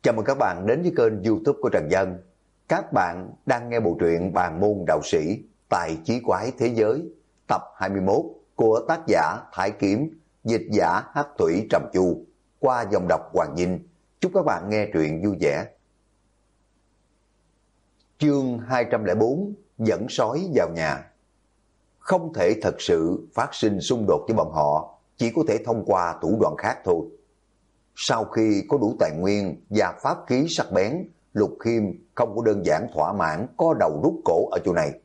Chào mừng các bạn đến với kênh YouTube của Trần Dân. Các bạn đang nghe bộ truyện Bàn môn đạo sĩ Tài chí quái thế giới tập 21 của tác giả Thái Kiếm, dịch giả Hắc Thủy Trầm Chu, qua dòng đọc Hoàng Dinh. Chúc các bạn nghe truyện vui vẻ. Chương 204: Dẫn sói vào nhà. Không thể thật sự phát sinh xung đột với bọn họ, chỉ có thể thông qua thủ đoạn khác thôi. Sau khi có đủ tài nguyên và pháp khí sắc bén, Lục Khiêm không có đơn giản thỏa mãn co đầu rút cổ ở chỗ này.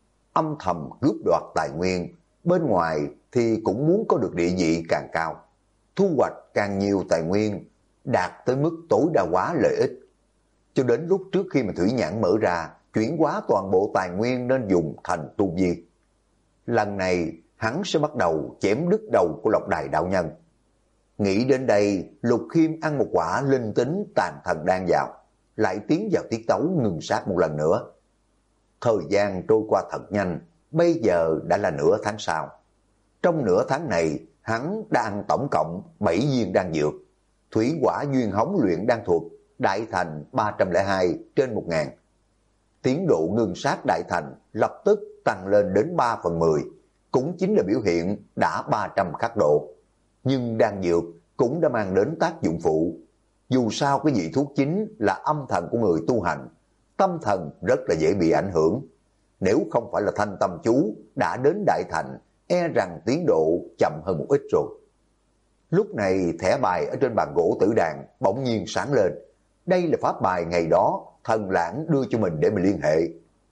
Âm thầm cướp đoạt tài nguyên, bên ngoài thì cũng muốn có được địa vị càng cao, thu hoạch càng nhiều tài nguyên, đạt tới mức tối đa hóa lợi ích. Cho đến lúc trước khi mà thủy nhãn mở ra, chuyển hóa toàn bộ tài nguyên nên dùng thành tu vi. Lần này hắn sẽ bắt đầu chém đứt đầu của Lộc Đài đạo nhân. Nghĩ đến đây, Lục Khiêm ăn một quả linh tính tàn thần đan vào, lại tiến vào tiết tấu ngừng sát một lần nữa. Thời gian trôi qua thật nhanh, bây giờ đã là nửa tháng sau. Trong nửa tháng này, hắn đã ăn tổng cộng 7 viên đan dược. Thủy quả duyên hống luyện đan thuật, đại thành 302 trên 1000. Tiến độ ngừng sát đại thành lập tức tăng lên đến 3/10, cũng chính là biểu hiện đã 300 khắc độ. Nhưng đan dược cũng đã mang đến tác dụng phụ. Dù sao cái vị thuốc chính là âm thần của người tu hành, tâm thần rất là dễ bị ảnh hưởng. Nếu không phải là thanh tâm chú đã đến đại thành, e rằng tiến độ chậm hơn một ít rồi. Lúc này thẻ bài ở trên bàn gỗ tử đàn bỗng nhiên sáng lên. Đây là pháp bài ngày đó Thần Lãng đưa cho mình để mình liên hệ.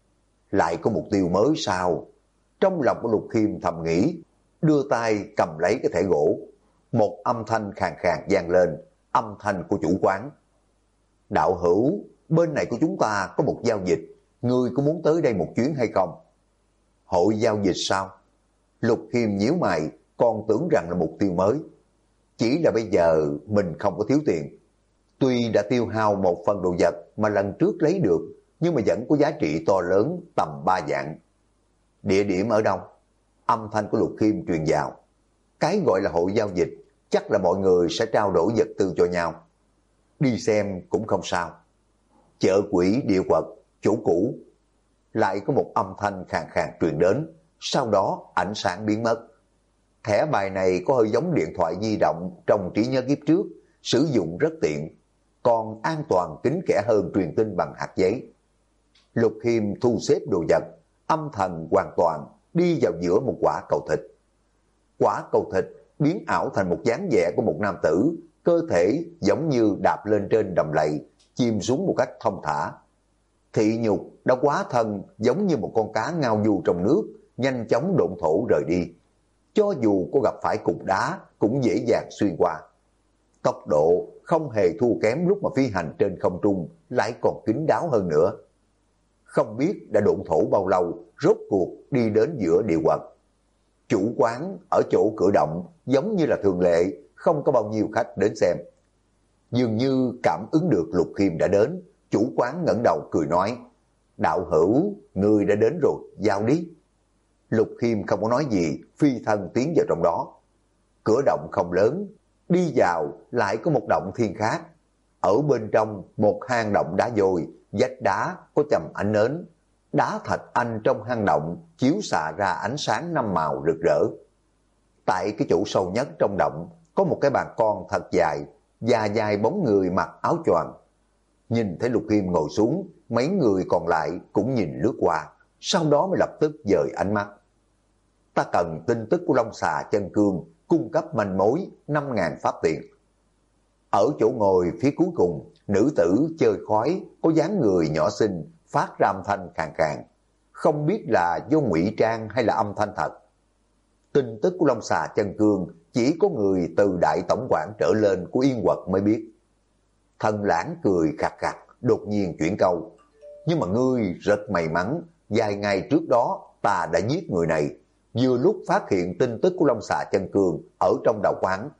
Lại có mục tiêu mới sao? Trong lòng của Lục Khiêm thầm nghĩ, đưa tay cầm lấy cái thẻ gỗ. Một âm thanh khàn khàn vang lên, âm thanh của chủ quán. Đạo hữu, bên này của chúng ta có một giao dịch, ngươi có muốn tới đây một chuyến hay không? Hội giao dịch sao? Lục Khiêm nhíu mày, còn tưởng rằng là mục tiêu mới. Chỉ là bây giờ mình không có thiếu tiền. Tuy đã tiêu hao một phần đồ vật mà lần trước lấy được, nhưng mà vẫn có giá trị to lớn tầm 3 vạn. Địa điểm ở đâu? Âm thanh của Lục Khiêm truyền vào. Cái gọi là hội giao dịch, chắc là mọi người sẽ trao đổi vật tư cho nhau. Đi xem cũng không sao. Chợ quỷ địa quật, chỗ cũ. Lại có một âm thanh khàn khàn truyền đến, sau đó ánh sáng biến mất. Thẻ bài này có hơi giống điện thoại di động trong trí nhớ kiếp trước, sử dụng rất tiện, còn an toàn kín kẽ hơn truyền tin bằng hạt giấy. Lục Khiêm thu xếp đồ vật, âm thần hoàn toàn đi vào giữa một quả cầu thịt. Quả cầu thịt biến ảo thành một dáng vẻ của một nam tử, cơ thể giống như đạp lên trên đầm lầy, chìm xuống một cách thông thả. Thị nhục đã quá thân giống như một con cá ngao du trong nước, nhanh chóng độn thổ rời đi. Cho dù có gặp phải cục đá cũng dễ dàng xuyên qua. Tốc độ không hề thua kém lúc mà phi hành trên không trung, lại còn kín đáo hơn nữa. Không biết đã độn thổ bao lâu, rốt cuộc đi đến giữa địa quật. Chủ quán ở chỗ cửa động giống như là thường lệ, không có bao nhiêu khách đến xem. Dường như cảm ứng được Lục Khiêm đã đến, chủ quán ngẩng đầu cười nói, đạo hữu, ngươi đã đến rồi, vào đi. Lục Khiêm không có nói gì, phi thân tiến vào trong đó. Cửa động không lớn, đi vào lại có một động thiên khác. Ở bên trong một hang động đá vôi, vách đá có chầm ánh nến. Đá thạch anh trong hang động chiếu xạ ra ánh sáng 5 màu rực rỡ. Tại cái chỗ sâu nhất trong động có một cái bàn con thật dài, và dài bóng người mặc áo choàng. Nhìn thấy Lục Khiêm ngồi xuống, mấy người còn lại cũng nhìn lướt qua, sau đó mới lập tức dời ánh mắt. Ta cần tin tức của Long Xà Chân Cương, cung cấp manh mối 5.000 pháp tiền. Ở chỗ ngồi phía cuối cùng, nữ tử chơi khói, có dáng người nhỏ xinh, phát ra âm thanh khàn khàn. Không biết là do ngụy trang hay là âm thanh thật. Tin tức của Long Xà Chân Cương chỉ có người từ đại tổng quản trở lên của Yên Quật mới biết. Thần Lãng cười khặt khặt, đột nhiên chuyển câu. Nhưng mà ngươi rất may mắn, vài ngày trước đó ta đã giết người này, vừa lúc phát hiện tin tức của Long Xà Chân Cương ở trong đạo quán.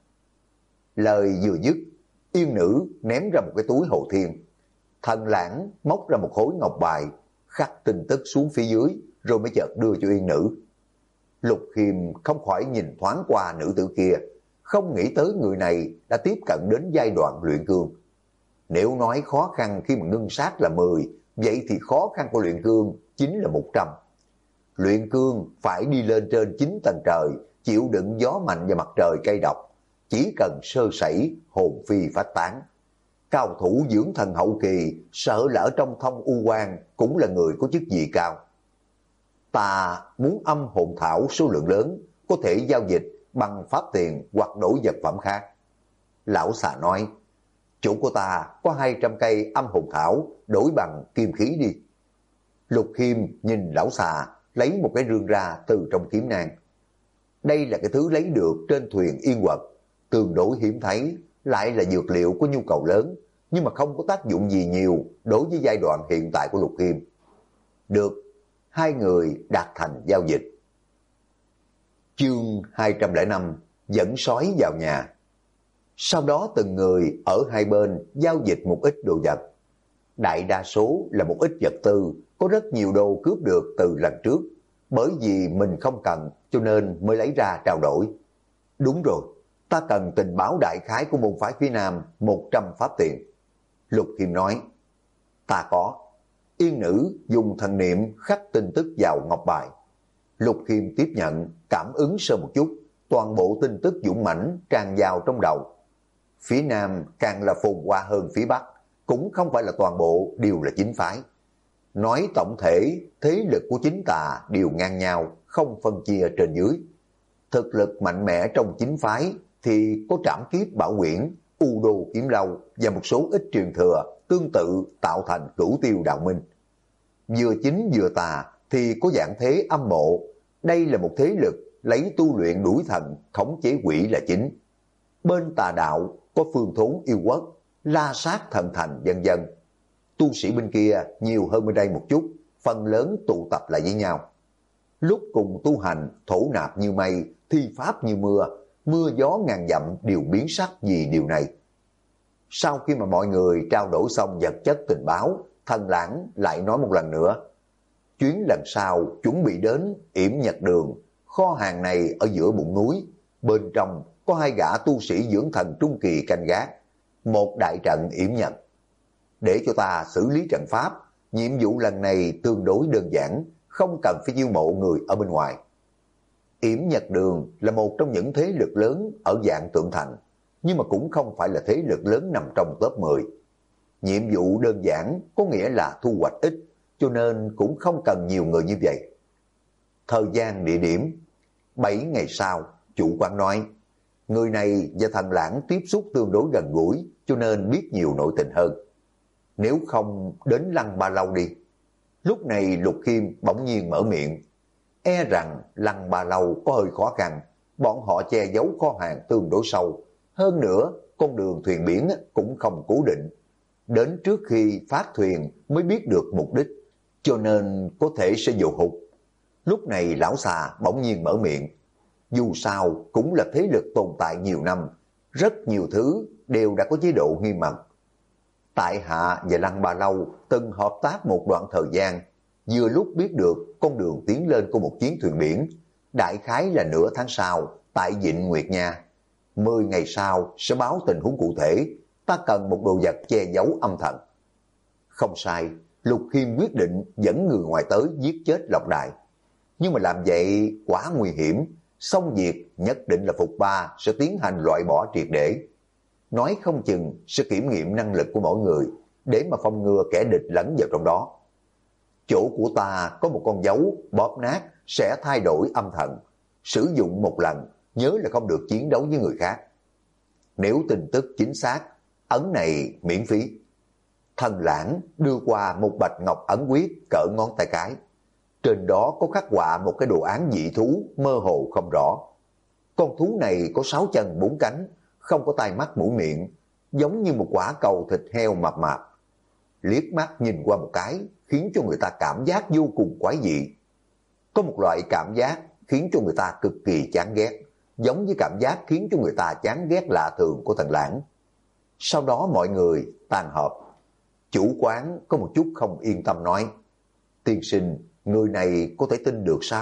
Lời vừa dứt, Yên nữ ném ra một cái túi hồ thiên. Thần Lãng móc ra một khối ngọc bài, khắc tin tức xuống phía dưới, rồi mới chợt đưa cho Yên nữ. Lục Khiêm không khỏi nhìn thoáng qua nữ tử kia, không nghĩ tới người này đã tiếp cận đến giai đoạn luyện cương. Nếu nói khó khăn khi mà ngưng sát là 10, vậy thì khó khăn của luyện cương chính là 100. Luyện cương phải đi lên trên 9 tầng trời, chịu đựng gió mạnh và mặt trời cay độc. Chỉ cần sơ sẩy, hồn phi phách tán. Cao thủ dưỡng thần hậu kỳ, sợ lỡ trong thông u quan cũng là người có chức vị cao. Ta muốn âm hồn thảo số lượng lớn, có thể giao dịch bằng pháp tiền hoặc đổi vật phẩm khác. Lão xà nói, chỗ của ta có 200 cây âm hồn thảo, đổi bằng kim khí đi. Lục Khiêm nhìn lão xà, lấy một cái rương ra từ trong kiếm nang. Đây là cái thứ lấy được trên thuyền Yên Quật, tương đối hiếm thấy, lại là dược liệu có nhu cầu lớn, nhưng mà không có tác dụng gì nhiều đối với giai đoạn hiện tại của Lục Khiêm. Được, hai người đạt thành giao dịch. Chương 205 dẫn sói vào nhà. Sau đó từng người ở hai bên giao dịch một ít đồ vật. Đại đa số là một ít vật tư, có rất nhiều đồ cướp được từ lần trước, bởi vì mình không cần cho nên mới lấy ra trao đổi. Đúng rồi, ta cần tình báo đại khái của môn phái phía Nam 100 pháp tiền. Lục Khiêm nói, ta có. Yên nữ dùng thần niệm khắc tin tức vào ngọc bài. Lục Khiêm tiếp nhận, cảm ứng sơ một chút, toàn bộ tin tức dũng mãnh tràn vào trong đầu. Phía Nam càng là phồn hoa hơn phía Bắc, cũng không phải là toàn bộ đều là chính phái. Nói tổng thể, thế lực của chính tà đều ngang nhau, không phân chia trên dưới. Thực lực mạnh mẽ trong chính phái thì có Trảm Kiếp Bảo Quyển, U Đô Kiếm Lâu và một số ít truyền thừa tương tự tạo thành Cửu Tiêu Đạo Minh. Vừa chính vừa tà thì có dạng thế âm mộ. Đây là một thế lực lấy tu luyện đuổi thần, khống chế quỷ là chính. Bên tà đạo có Phương Thốn Yêu Quốc, La Sát Thần Thành vân vân. Tu sĩ bên kia nhiều hơn bên đây một chút, phần lớn tụ tập lại với nhau. Lúc cùng tu hành, thổ nạp như mây, thi pháp như mưa, mưa gió ngàn dặm đều biến sắc vì điều này. Sau khi mà mọi người trao đổi xong vật chất tình báo, Thần Lãng lại nói một lần nữa. Chuyến lần sau chuẩn bị đến Yểm Nhật Đường, kho hàng này ở giữa bụng núi, bên trong có hai gã tu sĩ dưỡng thần trung kỳ canh gác, một đại trận Yểm Nhật. Để cho ta xử lý trận pháp, nhiệm vụ lần này tương đối đơn giản, không cần phải chiêu mộ người ở bên ngoài. Yểm Nhật Đường là một trong những thế lực lớn ở dạng Tượng Thành, nhưng mà cũng không phải là thế lực lớn nằm trong top 10. Nhiệm vụ đơn giản có nghĩa là thu hoạch ít, cho nên cũng không cần nhiều người như vậy. Thời gian địa điểm 7 ngày sau, chủ quán nói, người này và Thần Lãng tiếp xúc tương đối gần gũi, cho nên biết nhiều nội tình hơn. Nếu không đến Lăng Ba Lâu đi. Lúc này Lục Khiêm bỗng nhiên mở miệng, e rằng Lăng Ba Lâu có hơi khó khăn, bọn họ che giấu kho hàng tương đối sâu. Hơn nữa, con đường thuyền biển cũng không cố định. Đến trước khi phát thuyền mới biết được mục đích, cho nên có thể sẽ dồ hụt. Lúc này lão xà bỗng nhiên mở miệng, dù sao cũng là thế lực tồn tại nhiều năm, rất nhiều thứ đều đã có chế độ nghiêm mật. Tại hạ và Lăng Ba Lâu từng hợp tác một đoạn thời gian, vừa lúc biết được con đường tiến lên của một chiến thuyền biển, đại khái là nửa tháng sau tại Vịnh Nguyệt Nha. 10 ngày sau sẽ báo tình huống cụ thể, ta cần một đồ vật che giấu âm thầm. Không sai, Lục Khiêm quyết định dẫn người ngoài tới giết chết Lộc Đại. Nhưng mà làm vậy quá nguy hiểm, xong việc nhất định là Phục Ba sẽ tiến hành loại bỏ triệt để. Nói không chừng sẽ kiểm nghiệm năng lực của mỗi người để mà phòng ngừa kẻ địch lẫn vào trong đó. Chỗ của ta có một con dấu bóp nát sẽ thay đổi âm thần. Sử dụng một lần, nhớ là không được chiến đấu với người khác. Nếu tin tức chính xác, ấn này miễn phí. Thần Lãng đưa qua một bạch ngọc ấn quyết cỡ ngón tay cái. Trên đó có khắc họa một cái đồ án dị thú mơ hồ không rõ. Con thú này có 6 chân 4 cánh, không có tai mắt mũi miệng, giống như một quả cầu thịt heo mập mạp. Liếc mắt nhìn qua một cái khiến cho người ta cảm giác vô cùng quái dị. Có một loại cảm giác khiến cho người ta cực kỳ chán ghét, giống với cảm giác khiến cho người ta chán ghét lạ thường của Thần Lãng. Sau đó mọi người tan họp. Chủ quán có một chút không yên tâm nói, tiên sinh, người này có thể tin được sao?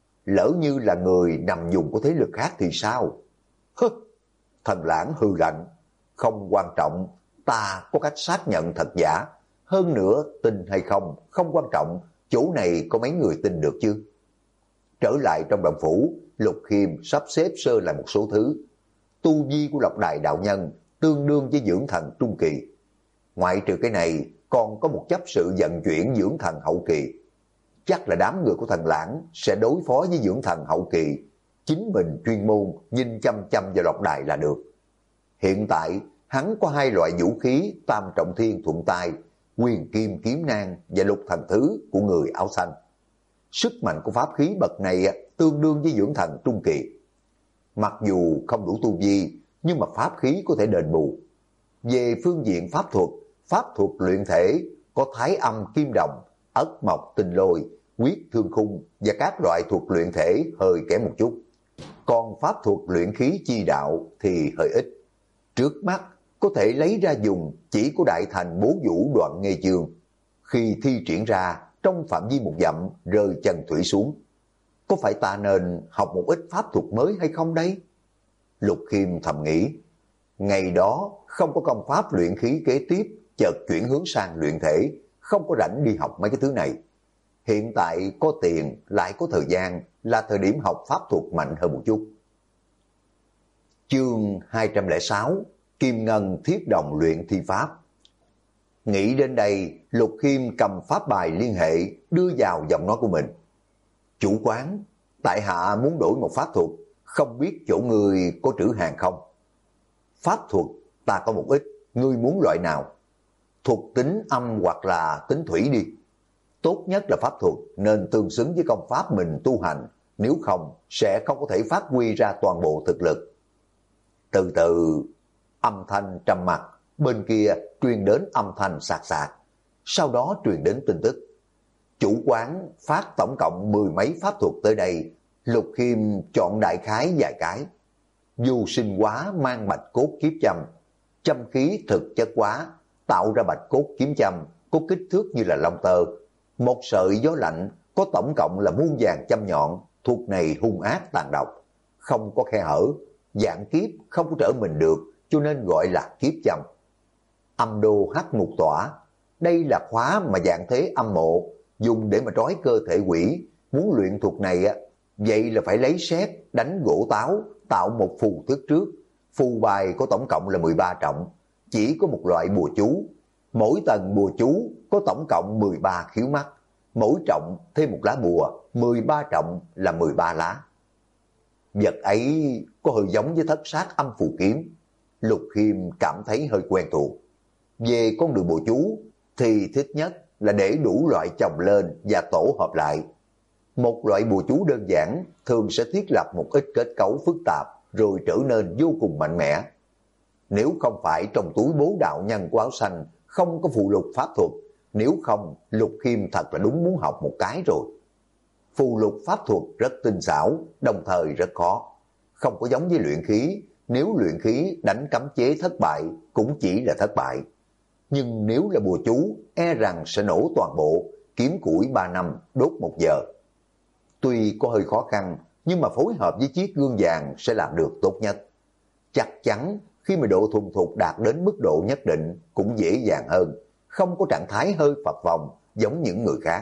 Lỡ như là người nằm dùng của thế lực khác thì sao? Hứ! Thần Lãng hư lạnh, không quan trọng, ta có cách xác nhận thật giả. Hơn nữa, tin hay không, không quan trọng, chỗ này có mấy người tin được chứ? Trở lại trong động phủ, Lục Khiêm sắp xếp sơ lại một số thứ. Tu vi của Lộc Đài đạo nhân tương đương với dưỡng thần trung kỳ. Ngoại trừ cái này, còn có một chấp sự vận chuyển dưỡng thần hậu kỳ. Chắc là đám người của Thần Lãng sẽ đối phó với dưỡng thần hậu kỳ. Chính mình chuyên môn nhìn chăm chăm vào Lộc Đài là được. Hiện tại, hắn có 2 loại vũ khí tam trọng thiên thuận tay, Huyền Kim Kiếm Nang và Lục Thần Thứ của người áo xanh. Sức mạnh của pháp khí bậc này tương đương với dưỡng thần trung kỳ. Mặc dù không đủ tu vi, nhưng mà pháp khí có thể đền bù. Về phương diện pháp thuật luyện thể có Thái Âm Kim Đồng, Ất Mộc Tinh Lôi, Quyết Thương Khung và các loại thuật luyện thể hơi kém một chút. Còn pháp thuật luyện khí chi đạo thì hơi ít. Trước mắt có thể lấy ra dùng chỉ của Đại Thành Bố Vũ Đoạn Nghê Chương. Khi thi triển ra trong phạm vi 1 dặm rơi chân thủy xuống. Có phải ta nên học một ít pháp thuật mới hay không đấy? Lục Khiêm thầm nghĩ. Ngày đó không có công pháp luyện khí kế tiếp, chợt chuyển hướng sang luyện thể, không có rảnh đi học mấy cái thứ này. Hiện tại có tiền lại có thời gian, là thời điểm học pháp thuật mạnh hơn một chút. Chương 206 Kim Ngân Thiết Đồng Luyện Thi Pháp. Nghĩ đến đây, Lục Khiêm cầm pháp bài liên hệ đưa vào giọng nói của mình. Chủ quán, tại hạ muốn đổi một pháp thuật, không biết chỗ người có trữ hàng không? Pháp thuật ta có một ít, ngươi muốn loại nào? Thuật tính âm hoặc là tính thủy đi. Tốt nhất là pháp thuật nên tương xứng với công pháp mình tu hành, nếu không sẽ không có thể phát huy ra toàn bộ thực lực. Từ từ, âm thanh trầm mặc, bên kia truyền đến âm thanh sạc sạc, sau đó truyền đến tin tức. Chủ quán phát tổng cộng 10 mấy pháp thuật tới đây, Lục Khiêm chọn đại khái vài cái. Du sinh hóa mang bạch cốt kiếp châm, châm khí thực chất hóa, tạo ra bạch cốt kiếm châm, có kích thước như là lông tơ. Một sợi gió lạnh có tổng cộng là muôn vàng châm nhọn, thuộc này hung ác tàn độc, không có khe hở, dạng kiếp không có trở mình được, cho nên gọi là kiếp châm. Âm đô hắc ngục tỏa, đây là khóa mà dạng thế âm mộ, dùng để mà trói cơ thể quỷ. Muốn luyện thuật này vậy là phải lấy sét đánh gỗ táo, tạo một phù thức trước. Phù bài có tổng cộng là 13 trọng, chỉ có một loại bùa chú. Mỗi tầng bùa chú có tổng cộng 13 khiếu mắt, mỗi trọng thêm một lá bùa, 13 trọng là 13 lá. Vật ấy có hơi giống với thất sát âm phù kiếm. Lục Khiêm cảm thấy hơi quen thuộc. Về con đường bùa chú thì thích nhất là để đủ loại chồng lên và tổ hợp lại. Một loại bùa chú đơn giản thường sẽ thiết lập một ít kết cấu phức tạp rồi trở nên vô cùng mạnh mẽ. Nếu không phải trong túi bố đạo nhân của áo xanh không có phụ lục pháp thuật, nếu không Lục Khiêm thật là đúng muốn học một cái rồi. Phù lục pháp thuật rất tinh xảo, đồng thời rất khó. Không có giống với luyện khí, nếu luyện khí đánh cấm chế thất bại cũng chỉ là thất bại. Nhưng nếu là bùa chú, e rằng sẽ nổ toàn bộ, kiếm củi 3 năm, đốt 1 giờ. Tuy có hơi khó khăn, nhưng mà phối hợp với chiếc gương vàng sẽ làm được tốt nhất. Chắc chắn khi mà độ thuần thục đạt đến mức độ nhất định cũng dễ dàng hơn, không có trạng thái hơi phập phồng giống những người khác.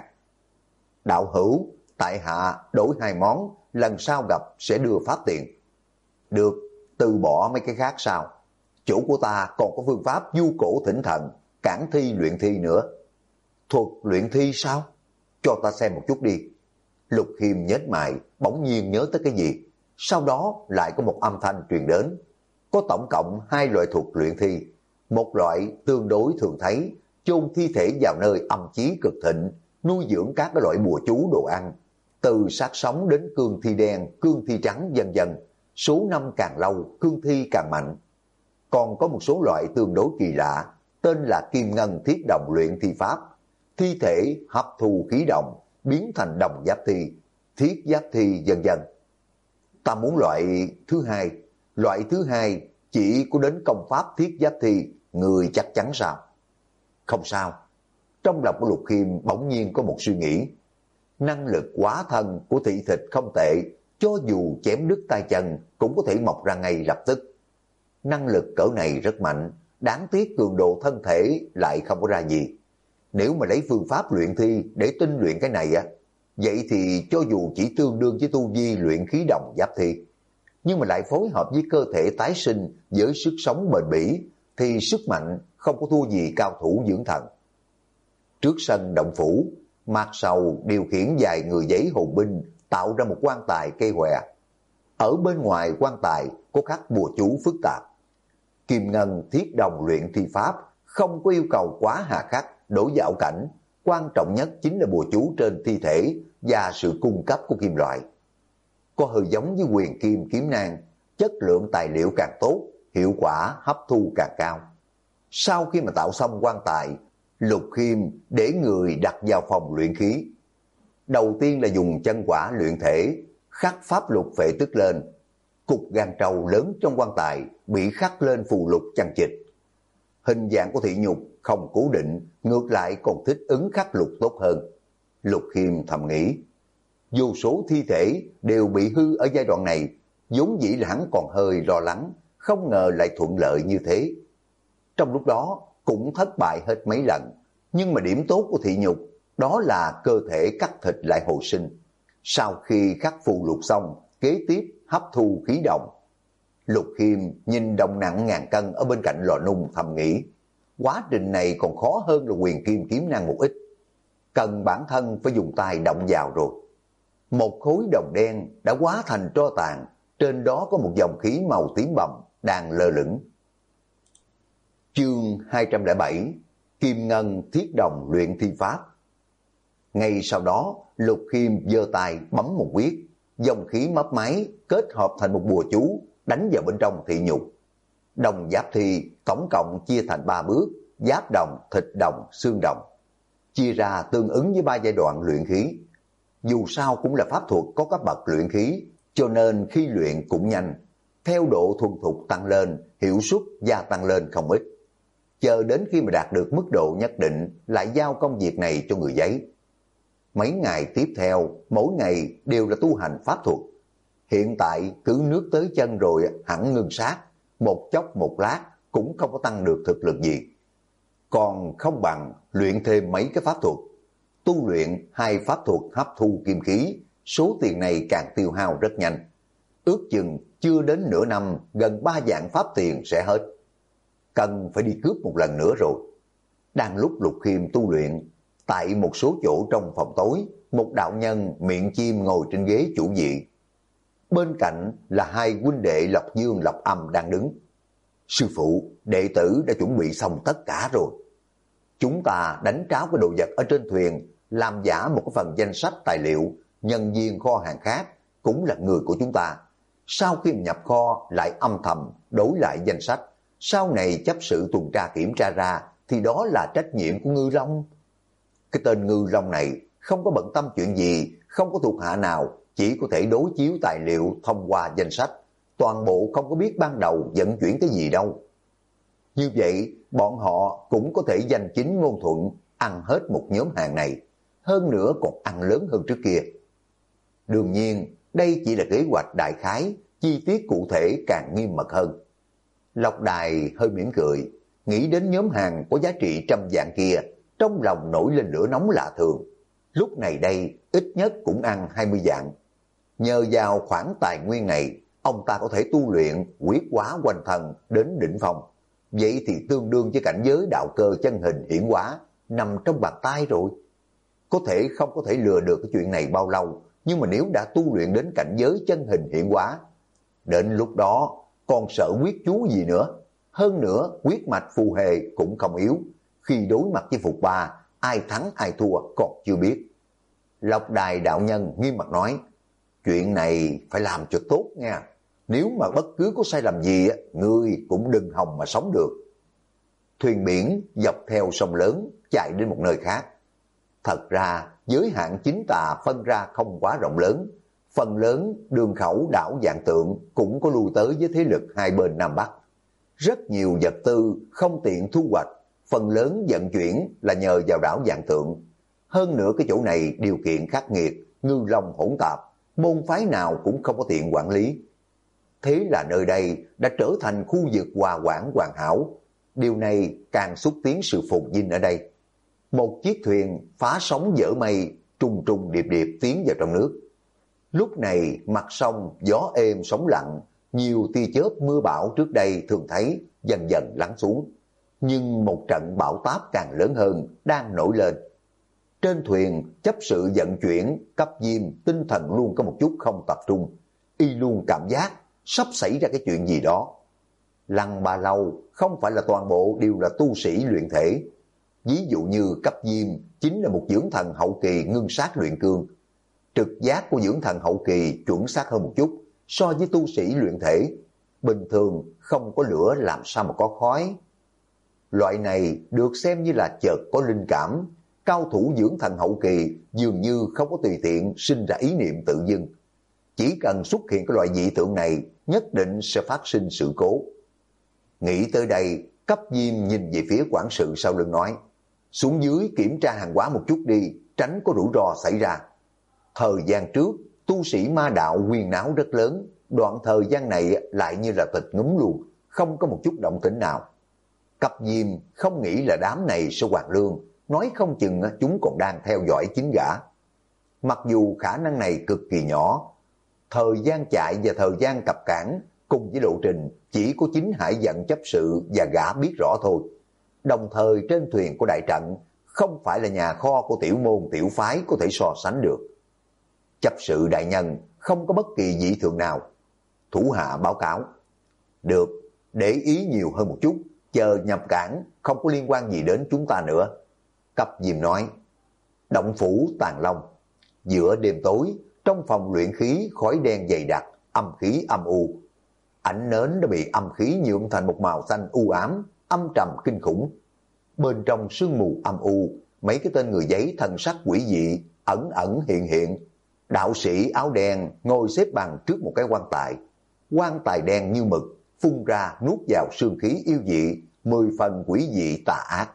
Đạo hữu, tại hạ đổi 2 món, lần sau gặp sẽ đưa pháp tiền. Được, từ bỏ mấy cái khác sao? Chỗ của ta còn có phương pháp du cổ thỉnh thần, cản thi luyện thi nữa. Thuật luyện thi sao? Cho ta xem một chút đi. Lục Khiêm nhếch mày, bỗng nhiên nhớ tới cái gì. Sau đó lại có một âm thanh truyền đến. Có tổng cộng 2 loại thuật luyện thi. Một loại tương đối thường thấy, chôn thi thể vào nơi âm chí cực thịnh, nuôi dưỡng các cái loại bùa chú đồ ăn. Từ sát sống đến cương thi đen, cương thi trắng vân vân. Số năm càng lâu, cương thi càng mạnh. Còn có một số loại tương đối kỳ lạ, tên là Kim Ngân Thiết Đồng Luyện Thi Pháp. Thi thể hấp thu khí động, biến thành đồng giáp thi, thiết giáp thi vân vân. Ta muốn loại thứ hai. Loại thứ hai chỉ có đến công pháp thiết giáp thi, người chắc chắn sao? Không sao. Trong lòng của Lục Khiêm bỗng nhiên có một suy nghĩ. Năng lực quá thân của thị thịt không tệ, cho dù chém đứt tay chân cũng có thể mọc ra ngay lập tức. Năng lực cỡ này rất mạnh, đáng tiếc cường độ thân thể lại không có ra gì. Nếu mà lấy phương pháp luyện thi để tinh luyện cái này á, vậy thì cho dù chỉ tương đương với tu vi luyện khí đồng giáp thi, nhưng mà lại phối hợp với cơ thể tái sinh với sức sống bền bỉ, thì sức mạnh không có thua gì cao thủ dưỡng thần. Trước sân động phủ, Mạc Sầu điều khiển vài người giấy hồn binh tạo ra một quan tài cây hòe. Ở bên ngoài quan tài có khắc bùa chú phức tạp. Kim ngân thiết đồng luyện thi pháp không có yêu cầu quá hà khắc, đổi vào cảnh. Quan trọng nhất chính là bùa chú trên thi thể và sự cung cấp của kim loại. Có hơi giống với huyền kim kiếm nang, chất lượng tài liệu càng tốt, hiệu quả hấp thu càng cao. Sau khi mà tạo xong quan tài, Lục Khiêm để người đặt vào phòng luyện khí. Đầu tiên là dùng chân quả luyện thể, khắc pháp lục phệ tức lên. Cục gan trâu lớn trong quan tài bị khắc lên phù lục chằng chịt. Hình dạng của thị nhục không cố định, ngược lại còn thích ứng khắc lục tốt hơn. Lục Khiêm thầm nghĩ, vô số thi thể đều bị hư ở giai đoạn này, vốn dĩ là hắn còn hơi lo lắng, không ngờ lại thuận lợi như thế. Trong lúc đó cũng thất bại hết mấy lần, nhưng mà điểm tốt của thị nhục đó là cơ thể cắt thịt lại hồi sinh. Sau khi khắc phù lục xong, kế tiếp hấp thu khí động. Lục Khiêm nhìn đồng nặng ngàn cân ở bên cạnh lò nung thầm nghĩ, quá trình này còn khó hơn là huyền kim kiếm năng một ít. Cần bản thân phải dùng tay động vào rồi. Một khối đồng đen đã hóa thành tro tàn, trên đó có một dòng khí màu tím bầm đang lơ lửng. Chương 207 Kim ngân thiết đồng luyện thi pháp. Ngay sau đó, Lục Khiêm giơ tay bấm một quyết, dòng khí mấp máy kết hợp thành một bùa chú đánh vào bên trong thị nhục. Đồng giáp thi tổng cộng chia thành 3 bước: giáp đồng, thịt đồng, xương đồng, chia ra tương ứng với 3 giai đoạn luyện khí. Dù sao cũng là pháp thuật có cấp bậc luyện khí, cho nên khi luyện cũng nhanh. Theo độ thuần thục tăng lên, hiệu suất gia tăng lên không ít. Chờ đến khi mà đạt được mức độ nhất định, lại giao công việc này cho người giấy. Mấy ngày tiếp theo, mỗi ngày đều là tu hành pháp thuật. Hiện tại cứ nước tới chân rồi hẳn ngưng sát, một chốc một lát cũng không có tăng được thực lực gì. Còn không bằng luyện thêm mấy cái pháp thuật. Tu luyện 2 pháp thuật hấp thu kim khí, số tiền này càng tiêu hao rất nhanh. Ước chừng chưa đến nửa năm, gần 3 vạn pháp tiền sẽ hết. Cần phải đi cướp một lần nữa rồi. Đang lúc Lục Khiêm tu luyện, tại một số chỗ trong phòng tối, một đạo nhân miệng chim ngồi trên ghế chủ vị. Bên cạnh là 2 huynh đệ Lộc Dương Lộc Âm đang đứng. Sư phụ, đệ tử đã chuẩn bị xong tất cả rồi. Chúng ta đánh tráo cái đồ vật ở trên thuyền, làm giả một cái phần danh sách tài liệu, nhân viên kho hàng khác cũng là người của chúng ta. Sau khi nhập kho lại âm thầm đổi lại danh sách, sau này chấp sự tuần tra kiểm tra ra thì đó là trách nhiệm của Ngư Long. Cái tên Ngư Long này không có bận tâm chuyện gì, không có thuộc hạ nào, chỉ có thể đối chiếu tài liệu thông qua danh sách, toàn bộ không có biết ban đầu vận chuyển cái gì đâu. Như vậy bọn họ cũng có thể danh chính ngôn thuận ăn hết một nhóm hàng này, hơn nữa còn ăn lớn hơn trước kia. Đương nhiên đây chỉ là kế hoạch đại khái, chi tiết cụ thể càng nghiêm mật hơn. Lộc Đài hơi mỉm cười, nghĩ đến nhóm hàng có giá trị 100 vạn kia, trong lòng nổi lên lửa nóng lạ thường. Lúc này đây ít nhất cũng ăn 20 vạn. Nhờ vào khoản tài nguyên này, ông ta có thể tu luyện quyết hóa quanh thân đến đỉnh phong. Vậy thì tương đương với cảnh giới đạo cơ chân hình hiển hóa nằm trong bàn tay rồi. Có thể không có thể lừa được cái chuyện này bao lâu, nhưng mà nếu đã tu luyện đến cảnh giới chân hình hiển hóa, đến lúc đó còn sợ quyết chú gì nữa. Hơn nữa quyết mạch phù hề cũng không yếu, khi đối mặt với Phục Ba, ai thắng ai thua còn chưa biết. Lộc Đài đạo nhân nghiêm mặt nói, chuyện này phải làm cho tốt nha. Nếu mà bất cứ có sai lầm gì, ngươi cũng đừng hòng mà sống được. Thuyền biển dọc theo sông lớn chạy đến một nơi khác. Thật ra giới hạn chính tà phân ra không quá rộng lớn. Phần lớn đường khẩu đảo Vạn Tượng cũng có lui tới với thế lực hai bên Nam Bắc. Rất nhiều vật tư không tiện thu hoạch, phần lớn vận chuyển là nhờ vào đảo Vạn Tượng. Hơn nữa cái chỗ này điều kiện khắc nghiệt, ngư long hỗn tạp, môn phái nào cũng không có tiện quản lý. Thế là nơi đây đã trở thành khu vực hòa quản hoàn hảo. Điều này càng xúc tiến sự phồn vinh ở đây. Một chiếc thuyền phá sóng dở mây, trùng trùng điệp điệp tiến vào trong nước. Lúc này mặt sông gió êm sóng lặng, nhiều tia chớp mưa bão trước đây thường thấy dần dần lắng xuống. Nhưng một trận bão táp càng lớn hơn đang nổi lên. Trên thuyền chấp sự vận chuyển, cấp diêm, tinh thần luôn có một chút không tập trung. Y luôn cảm giác sắp xảy ra cái chuyện gì đó. Lăng Ba Lâu không phải là toàn bộ đều là tu sĩ luyện thể. Ví dụ như cấp diêm chính là một dưỡng thần hậu kỳ ngưng sát luyện cương. Trực giác của dưỡng thần hậu kỳ chuẩn xác hơn một chút so với tu sĩ luyện thể. Bình thường không có lửa làm sao mà có khói. Loại này được xem như là chợt có linh cảm. Cao thủ dưỡng thần hậu kỳ dường như không có tùy tiện sinh ra ý niệm tự dưng. Chỉ cần xuất hiện cái loại dị tượng này, nhất định sẽ phát sinh sự cố. Nghĩ tới đây, cấp diêm nhìn về phía quản sự sau lưng nói, xuống dưới kiểm tra hàng hóa một chút đi, tránh có rủi ro xảy ra. Thời gian trước, tu sĩ ma đạo huyên náo rất lớn, đoạn thời gian này lại như là tịch ngúm luôn, không có một chút động tĩnh nào. Cấp diêm không nghĩ là đám này sẽ hoàn lương, nói không chừng chúng còn đang theo dõi chính gã. Mặc dù khả năng này cực kỳ nhỏ, thời gian chạy và thời gian cập cảng cùng với lộ trình chỉ có chính Hải Dận chấp sự và gã biết rõ thôi. Đồng thời trên thuyền của đại trận không phải là nhà kho của tiểu môn tiểu phái có thể so sánh được. Chấp sự đại nhân không có bất kỳ dị thường nào. Thủ hạ báo cáo. Được, để ý nhiều hơn một chút, chờ nhập cảng không có liên quan gì đến chúng ta nữa. Cấp diêm nói. Động phủ Tàn Long. Giữa đêm tối, trong phòng luyện khí khói đen dày đặc, âm khí âm u. Ánh nến đã bị âm khí nhuộm thành một màu xanh u ám, âm trầm kinh khủng. Bên trong sương mù âm u, mấy cái tên người giấy thần sắc quỷ dị ẩn ẩn hiện hiện. Đạo sĩ áo đen ngồi xếp bằng trước một cái quan tài. Quan tài đen như mực, phun ra nuốt vào sương khí yêu dị, 10 phần quỷ dị tà ác.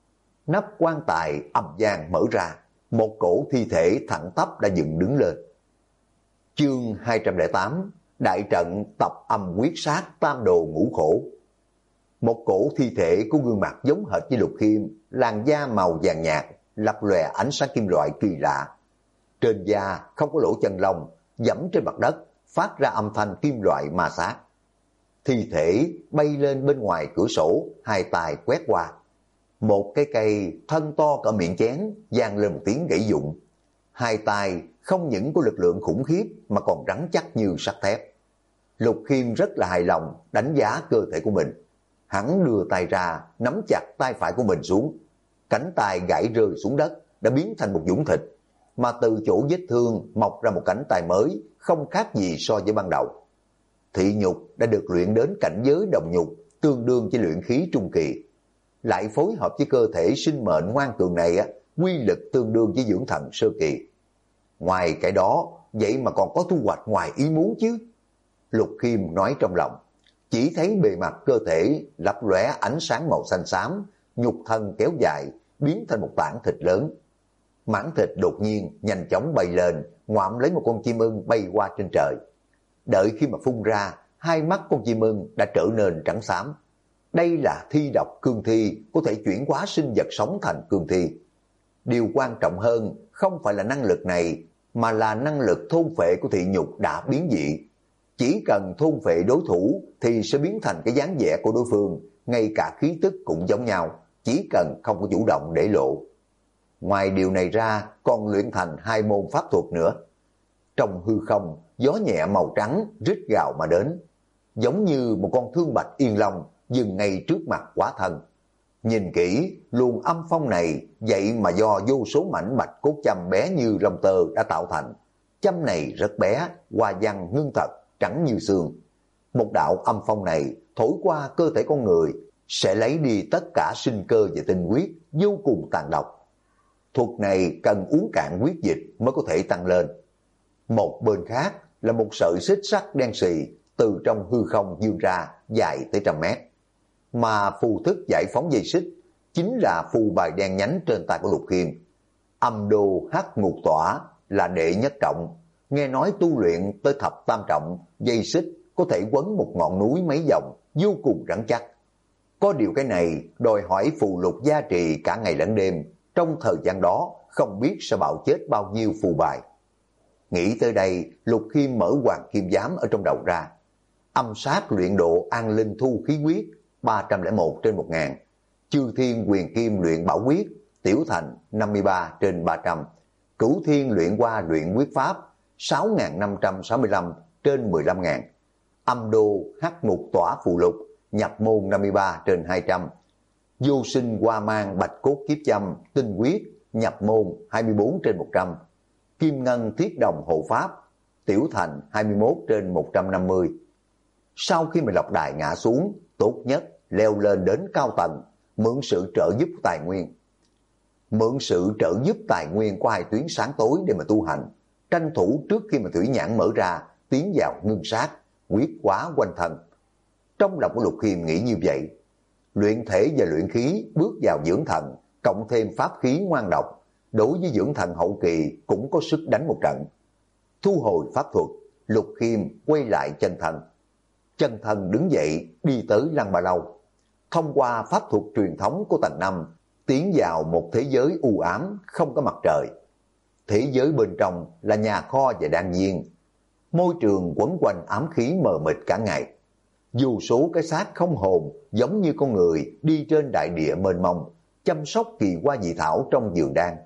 Nắp quan tài ầm vang mở ra, một cổ thi thể thẳng tắp đã dựng đứng lên. Chương 208, đại trận tập âm quyết sát tam đồ ngũ khổ. Một cổ thi thể có gương mặt giống hệt với Lục Khiêm, làn da màu vàng nhạt, lập lòe ánh sáng kim loại kỳ lạ. Trên da không có lỗ chân lông, dẫm trên mặt đất, phát ra âm thanh kim loại ma sát. Thi thể bay lên bên ngoài cửa sổ, hai tay quét qua. Một cái cây thân to cỡ miệng chén vang lên một tiếng gãy vụn. Hai tay không những có lực lượng khủng khiếp mà còn rắn chắc như sắt thép. Lục Khiêm rất là hài lòng đánh giá cơ thể của mình. Hắn đưa tay ra, nắm chặt tay phải của mình xuống. Cánh tay gãy rơi xuống đất, đã biến thành một vũng thịt. Mà từ chỗ vết thương mọc ra một cánh tay mới, không khác gì so với ban đầu. Thị nhục đã được luyện đến cảnh giới đồng nhục, tương đương với luyện khí trung kỳ. Lại phối hợp với cơ thể sinh mệnh ngoan cường này, quy lực tương đương với dưỡng thần sơ kỳ. Ngoài cái đó, vậy mà còn có thu hoạch ngoài ý muốn chứ. Lục Khiêm nói trong lòng, chỉ thấy bề mặt cơ thể lấp lóe ánh sáng màu xanh xám, nhục thân kéo dài, biến thành một tảng thịt lớn. Mảng thịt đột nhiên nhanh chóng bay lên, ngoạm lấy một con chim ưng bay qua trên trời. Đợi khi mà phun ra, hai mắt con chim ưng đã trở nên trắng xám. Đây là thi độc cương thi, có thể chuyển hóa sinh vật sống thành cương thi. Điều quan trọng hơn không phải là năng lực này, mà là năng lực thôn phệ của thị nhục đã biến dị. Chỉ cần thôn phệ đối thủ thì sẽ biến thành cái dáng vẻ của đối phương, ngay cả khí tức cũng giống nhau, chỉ cần không có chủ động để lộ. Ngoài điều này ra còn luyện thành 2 môn pháp thuật nữa. Trong hư không, gió nhẹ màu trắng rít gào mà đến, giống như một con thương bạch yên long dừng ngay trước mặt quả thân. Nhìn kỹ, luồng âm phong này vậy mà do vô số mảnh bạch cốt châm bé như lông tơ đã tạo thành. Châm này rất bé, hoa văn ngưng thật, trắng như xương. Một đạo âm phong này thổi qua cơ thể con người sẽ lấy đi tất cả sinh cơ và tinh huyết, vô cùng tàn độc. Thuật này cần uống cạn huyết dịch mới có thể tăng lên. Một bên khác là một sợi xích sắt đen xì từ trong hư không vươn ra dài tới 100 mét. Mà phù thức giải phóng dây xích chính là phù bài đen nhánh trên tay của Lục Khiêm. Âm đô hắc ngục tỏa là đệ nhất trọng. Nghe nói tu luyện tới thập tam trọng, dây xích có thể quấn một ngọn núi mấy vòng, vô cùng rắn chắc. Có điều cái này đòi hỏi phù lục gia trì cả ngày lẫn đêm, trong thời gian đó không biết sẽ bạo chết bao nhiêu phù bài. Nghĩ tới đây, Lục Khiêm mở hoàng kim giám ở trong đầu ra. Âm sát luyện độ an linh thu khí quyết 301/1000, chư thiên quyền kim luyện bảo quyết tiểu thành 53/300, cửu thiên luyện hoa luyện quyết pháp 6565/15000, âm đô hắc ngục tỏa phù lục nhập môn 53/200, vô sinh hoa mang bạch cốt kiếp châm tinh quyết nhập môn 24/100, kim ngân thiết đồng hộ pháp tiểu thành 21/150. Sau khi mà lọc đài ngã xuống, tốt nhất leo lên đến cao tầng, mượn sự trợ giúp tài nguyên. Mượn sự trợ giúp tài nguyên của hai tuyến sáng tối để mà tu hành, tranh thủ trước khi mà thủy nhãn mở ra, tiến vào ngưng sát, quyết hóa quanh thân. Trong lòng của Lục Khiêm nghĩ như vậy, luyện thể và luyện khí bước vào dưỡng thần, cộng thêm pháp khí ngoan độc, đối với dưỡng thần hậu kỳ cũng có sức đánh một trận. Thu hồi pháp thuật, Lục Khiêm quay lại chân thần. Chân thần đứng dậy đi tới Lăng Ba Lâu, thông qua pháp thuật truyền thống của tầng 5, tiến vào một thế giới u ám không có mặt trời. Thế giới bên trong là nhà kho và đan viên, môi trường quấn quanh ám khí mờ mịt cả ngày. Dù số cái xác không hồn giống như con người đi trên đại địa mênh mông, chăm sóc kỳ hoa dị thảo trong vườn đan.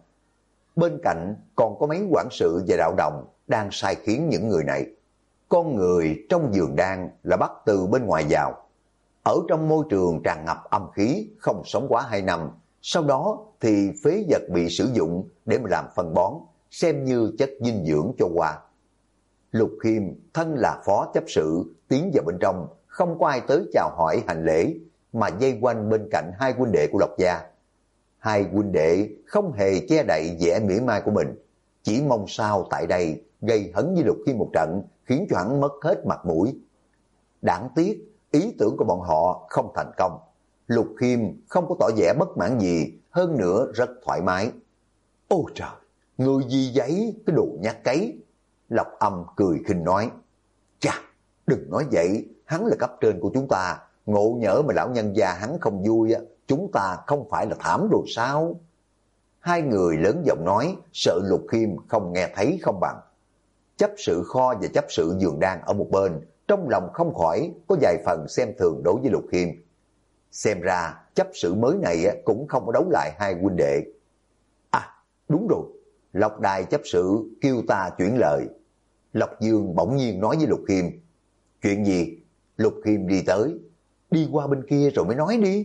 Bên cạnh còn có mấy quản sự và đạo đồng đang sai khiến những người này. Con người trong vườn đan là bắt từ bên ngoài vào. Ở trong môi trường tràn ngập âm khí không sống quá 2 năm, sau đó thì phế vật bị sử dụng để mà làm phân bón, xem như chất dinh dưỡng cho hoa. Lục Khiêm thân là phó chấp sự, tiến vào bên trong, không có ai tới chào hỏi hành lễ, mà dây quanh bên cạnh hai huynh đệ của Lộc gia. Hai huynh đệ không hề che đậy vẻ mỉa mai của mình, chỉ mong sao tại đây gây hấn với Lục Khiêm một trận, khiến cho hắn mất hết mặt mũi. Đáng tiếc, ý tưởng của bọn họ không thành công. Lục Khiêm không có tỏ vẻ bất mãn gì, hơn nữa rất thoải mái. Ôi trời, người gì vậy, cái đồ nhát cấy. Lộc Âm cười khinh nói, chà, đừng nói vậy, hắn là cấp trên của chúng ta, ngộ nhỡ mà lão nhân già hắn không vui, chúng ta không phải là thảm rồi sao? Hai người lớn giọng nói, sợ Lục Khiêm không nghe thấy không bằng. Chấp sự kho và chấp sự vườn đan ở một bên, trong lòng không khỏi có vài phần xem thường đối với Lục Khiêm. Xem ra chấp sự mới này cũng không có đấu lại hai huynh đệ. À, đúng rồi, Lộc Đài chấp sự kêu ta chuyển lời. Lộc Dương bỗng nhiên nói với Lục Khiêm, chuyện gì? Lục Khiêm đi tới, đi qua bên kia rồi mới nói đi.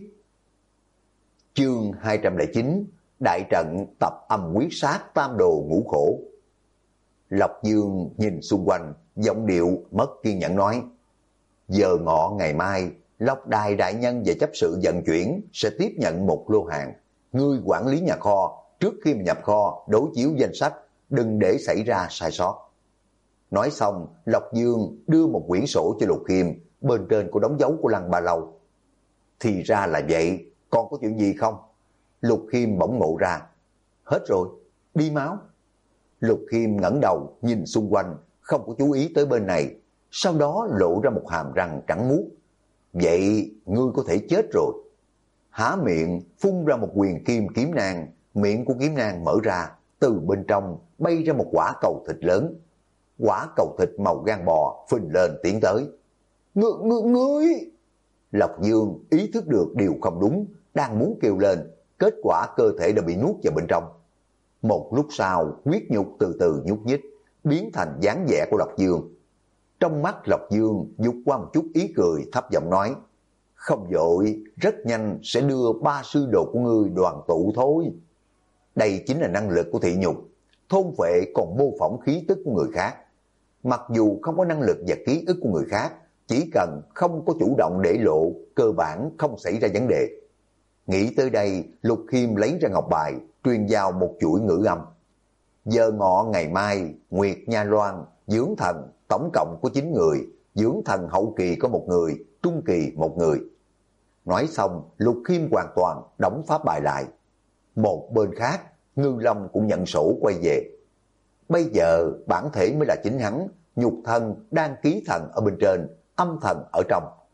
Chương 209, Đại trận tập âm quyết sát tam đồ ngũ khổ. Lộc Dương nhìn xung quanh, giọng điệu mất kiên nhẫn nói, giờ ngọ ngày mai, Lộc Đài đại nhân và chấp sự vận chuyển sẽ tiếp nhận một lô hàng. Ngươi quản lý nhà kho, trước khi nhập kho đối chiếu danh sách, đừng để xảy ra sai sót. Nói xong, Lộc Dương đưa một quyển sổ cho Lục Khiêm, bên trên có đóng dấu của Lăng Ba Lâu. Thì ra là vậy, còn có chuyện gì không? Lục Khiêm bỗng ngộ ra. Hết rồi, đi máu. Lục Khiêm ngẩng đầu nhìn xung quanh, không có chú ý tới bên này, sau đó lộ ra một hàm răng trắng muốt. Vậy ngươi có thể chết rồi. Há miệng phun ra một quyền kim kiếm nang, miệng của kiếm nang mở ra, từ bên trong bay ra một quả cầu thịt lớn. Quả cầu thịt màu gan bò phình lên tiến tới. Ngươi! Lộc Dương ý thức được điều không đúng, đang muốn kêu lên, kết quả cơ thể đã bị nuốt vào bên trong. Một lúc sau, huyết nhục từ từ nhúc nhích, biến thành dáng vẻ của Lộc Dương. Trong mắt Lộc Dương vụt qua một chút ý cười, thấp giọng nói, không vội, rất nhanh sẽ đưa 3 sư đồ của ngươi đoàn tụ thôi. Đây chính là năng lực của thị nhục, thôn vệ còn mô phỏng khí tức của người khác. Mặc dù không có năng lực và ký ức của người khác, chỉ cần không có chủ động để lộ, cơ bản không xảy ra vấn đề. Nghĩ tới đây, Lục Khiêm lấy ra ngọc bài, truyền vào một chuỗi ngữ âm. Giờ ngọ ngày mai, Nguyệt Nha Loan, dưỡng thần, tổng cộng có 9 người, dưỡng thần hậu kỳ có 1 người, trung kỳ 1 người. Nói xong, Lục Khiêm hoàn toàn đóng pháp bài lại. Một bên khác, Ngư Long cũng nhận sổ quay về. Bây giờ bản thể mới là chính hắn, nhục thần đang ký thần ở bên trên, âm thần ở trong.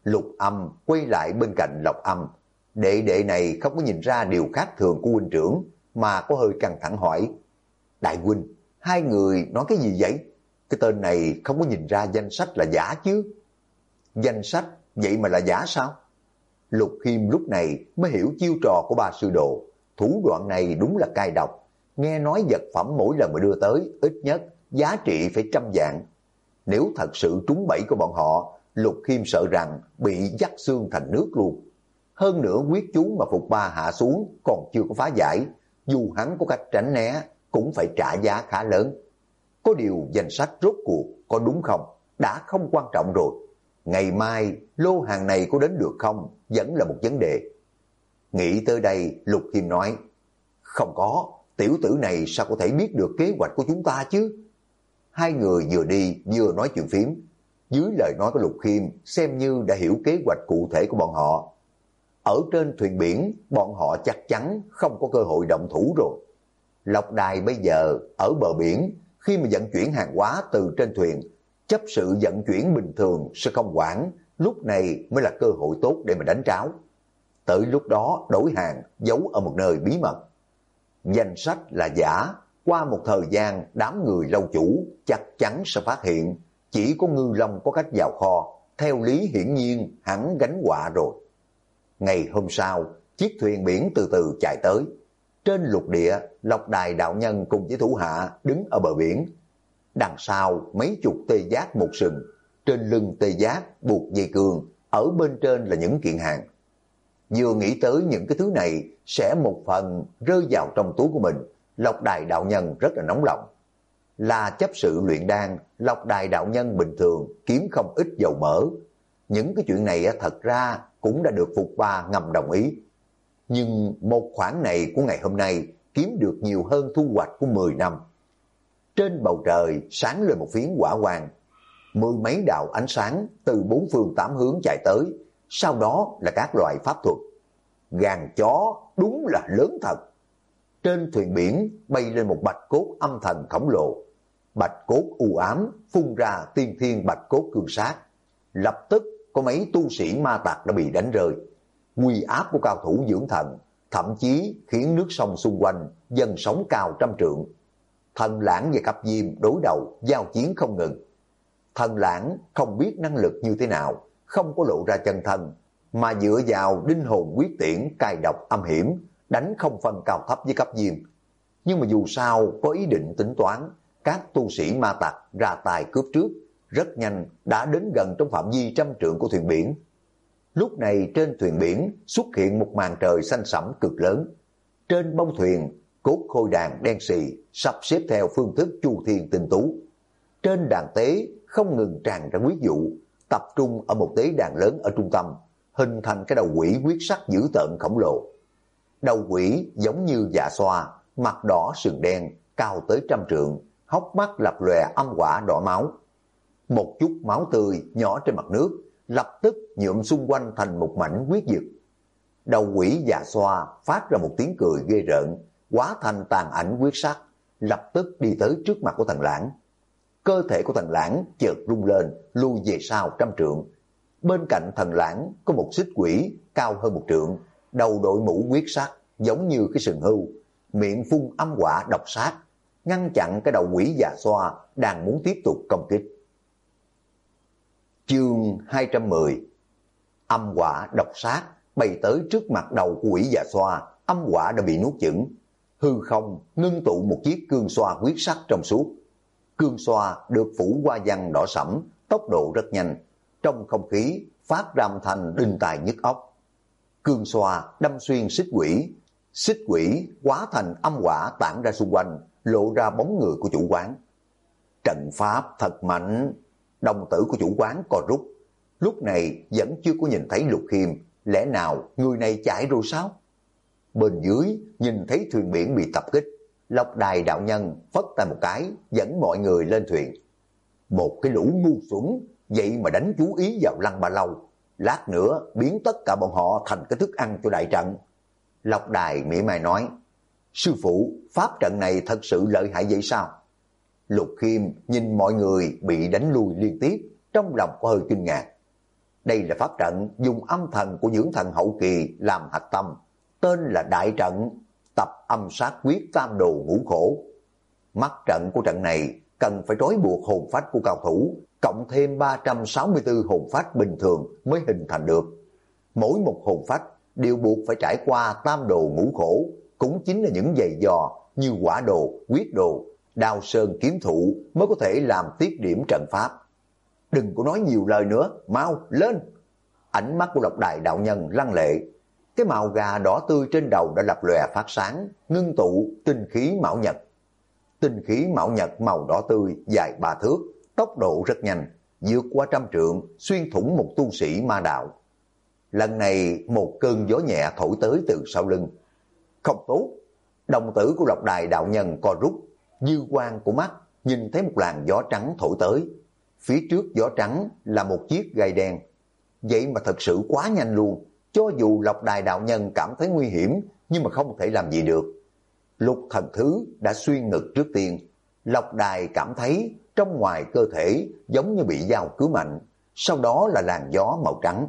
Lục Âm quay lại bên cạnh Lộc Âm. Đệ đệ này không có nhìn ra điều khác thường của huynh trưởng, mà có hơi căng thẳng hỏi: Đại huynh, hai người nói cái gì vậy? Cái tên này không có nhìn ra danh sách là giả chứ? Danh sách vậy mà là giả sao? Lục Khiêm lúc này mới hiểu chiêu trò của ba sư đồ. Thủ đoạn này đúng là cay độc. Nghe nói vật phẩm mỗi lần mà đưa tới ít nhất giá trị phải 100 vạn. Nếu thật sự trúng bẫy của bọn họ, Lục Khiêm sợ rằng bị dắt xương thành nước luôn. Hơn nữa quyết chú mà Phục Ba hạ xuống còn chưa có phá giải, dù hắn có cách tránh né cũng phải trả giá khá lớn. Có điều danh sách rốt cuộc có đúng không đã không quan trọng rồi. Ngày mai lô hàng này có đến được không vẫn là một vấn đề. Nghĩ tới đây, Lục Khiêm nói: Không có, tiểu tử này sao có thể biết được kế hoạch của chúng ta chứ? Hai người vừa đi vừa nói chuyện phiếm. Dưới lời nói của Lục Khiêm xem như đã hiểu kế hoạch cụ thể của bọn họ. Ở trên thuyền biển, bọn họ chắc chắn không có cơ hội động thủ rồi. Lộc Đài bây giờ ở bờ biển, khi mà vận chuyển hàng hóa từ trên thuyền, chấp sự vận chuyển bình thường sẽ không quản, lúc này mới là cơ hội tốt để mà đánh tráo. Tới lúc đó đổi hàng giấu ở một nơi bí mật. Danh sách là giả, qua một thời gian đám người lâu chủ chắc chắn sẽ phát hiện. Chỉ có Ngư Long có cách vào kho, theo lý hiển nhiên hắn gánh họa rồi. Ngày hôm sau, chiếc thuyền biển từ từ chạy tới. Trên lục địa, Lộc Đài đạo nhân cùng với thủ hạ đứng ở bờ biển. Đằng sau mấy chục tê giác một sừng, trên lưng tê giác buộc dây cương, ở bên trên là những kiện hàng. Vừa nghĩ tới những cái thứ này sẽ một phần rơi vào trong túi của mình, Lộc Đài đạo nhân rất là nóng lòng. Là chấp sự luyện đan, Lộc Đài đạo nhân bình thường kiếm không ít dầu mỡ. Những cái chuyện này thật ra cũng đã được Phục Ba ngầm đồng ý. Nhưng một khoản này của ngày hôm nay kiếm được nhiều hơn thu hoạch của 10 năm. Trên bầu trời sáng lên một phiến hỏa quang. 10 mấy đạo ánh sáng từ 4 phương 8 hướng chạy tới. Sau đó là các loại pháp thuật. Gàn chó đúng là lớn thật. Trên thuyền biển bay lên một bạch cốt âm thần khổng lồ. Bạch cốt u ám phun ra tiên thiên bạch cốt cương sát. Lập tức có mấy tu sĩ ma tặc đã bị đánh rơi. Uy áp của cao thủ dưỡng thần thậm chí khiến nước sông xung quanh dần sóng cao 100 trượng. Thần Lãng và Cấp Diêm đối đầu giao chiến không ngừng. Thần Lãng không biết năng lực như thế nào, không có lộ ra chân thân, mà dựa vào linh hồn quyết tiễn cài độc âm hiểm, đánh không phân cao thấp với Cấp Diêm. Nhưng mà dù sao có ý định tính toán, các tu sĩ ma tặc ra tài cướp trước, rất nhanh đã đến gần trong phạm vi 100 trượng của thuyền biển. Lúc này trên thuyền biển xuất hiện một màn trời xanh sẫm cực lớn. Trên bông thuyền, cốt khôi đàn đen xì sắp xếp theo phương thức chu thiên tinh tú. Trên đàn tế không ngừng tràn ra huyết vụ, tập trung ở một tế đàn lớn ở trung tâm, hình thành cái đầu quỷ huyết sắc dữ tợn khổng lồ. Đầu quỷ giống như dạ xoa, mặt đỏ sừng đen, cao tới 100 trượng, hốc mắt lập lòe âm hỏa đỏ máu. Một chút máu tươi nhỏ trên mặt nước, lập tức nhuộm xung quanh thành một mảnh huyết dực. Đầu quỷ dạ xoa phát ra một tiếng cười ghê rợn, hóa thành tàn ảnh huyết sắc, lập tức đi tới trước mặt của Thần Lãng. Cơ thể của Thần Lãng chợt rung lên, lui về sau 100 trượng. Bên cạnh Thần Lãng có một xích quỷ cao hơn 1 trượng, đầu đội mũ huyết sắc giống như cái sừng hưu, miệng phun âm hỏa độc sát, ngăn chặn cái đầu quỷ dạ xoa đang muốn tiếp tục công kích. Chương 210. Âm hỏa độc sát bay tới trước mặt đầu của quỷ dạ xoa, âm hỏa đã bị nuốt chửng. Hư không ngưng tụ một chiếc cương xoa huyết sắc trong suốt. Cương xoa được phủ hoa văn đỏ sẫm, tốc độ rất nhanh, trong không khí phát ra âm thanh đinh tai nhức óc. Cương xoa đâm xuyên xích quỷ hóa thành âm hỏa tản ra xung quanh, lộ ra bóng người của chủ quán. Trận pháp thật mạnh. Đồng tử của chủ quán co rút. Lúc này vẫn chưa có nhìn thấy Lục Khiêm, lẽ nào người này chạy rồi sao? Bên dưới nhìn thấy thuyền biển bị tập kích, Lộc Đài đạo nhân phất tay một cái dẫn mọi người lên thuyền. Một cái lũ ngu xuẩn, vậy mà đánh chú ý vào Lăng Ba Lâu, lát nữa biến tất cả bọn họ thành cái thức ăn cho đại trận. Lộc Đài mỉa mai nói: Sư phụ, pháp trận này thật sự lợi hại vậy sao? Lục Khiêm nhìn mọi người bị đánh lui liên tiếp, trong lòng có hơi kinh ngạc. Đây là pháp trận dùng âm thần của dưỡng thần hậu kỳ làm hạch tâm, tên là đại trận tập âm sát quyết tam đồ ngũ khổ. Mắt trận của trận này cần phải trói buộc hồn phách của cao thủ, cộng thêm 364 hồn phách bình thường mới hình thành được. Mỗi một hồn phách đều buộc phải trải qua tam đồ ngũ khổ, cũng chính là những giày dò như hỏa đồ, quyết đồ, đao sơn kiếm thụ mới có thể làm tiết điểm trận pháp. Đừng có nói nhiều lời nữa, mau lên. Ánh mắt của Lộc Đài đạo nhân lăng lệ. Cái màu gà đỏ tươi trên đầu đã lập lòe phát sáng, ngưng tụ tinh khí mão nhật. Tinh khí mão nhật màu đỏ tươi dài 3 thước, tốc độ rất nhanh, vượt qua 100 trượng, xuyên thủng một tu sĩ ma đạo. Lần này một cơn gió nhẹ thổi tới từ sau lưng. Không tốt, đồng tử của Lộc Đài đạo nhân co rút, dư quang của mắt nhìn thấy một làn gió trắng thổi tới. Phía trước gió trắng là một chiếc gai đen. Vậy mà thật sự quá nhanh luôn, cho dù Lộc Đài đạo nhân cảm thấy nguy hiểm nhưng mà không thể làm gì được. Lục thần thứ đã xuyên ngực trước tiên. Lộc Đài cảm thấy trong ngoài cơ thể giống như bị dao cứa mạnh, sau đó là làn gió màu trắng.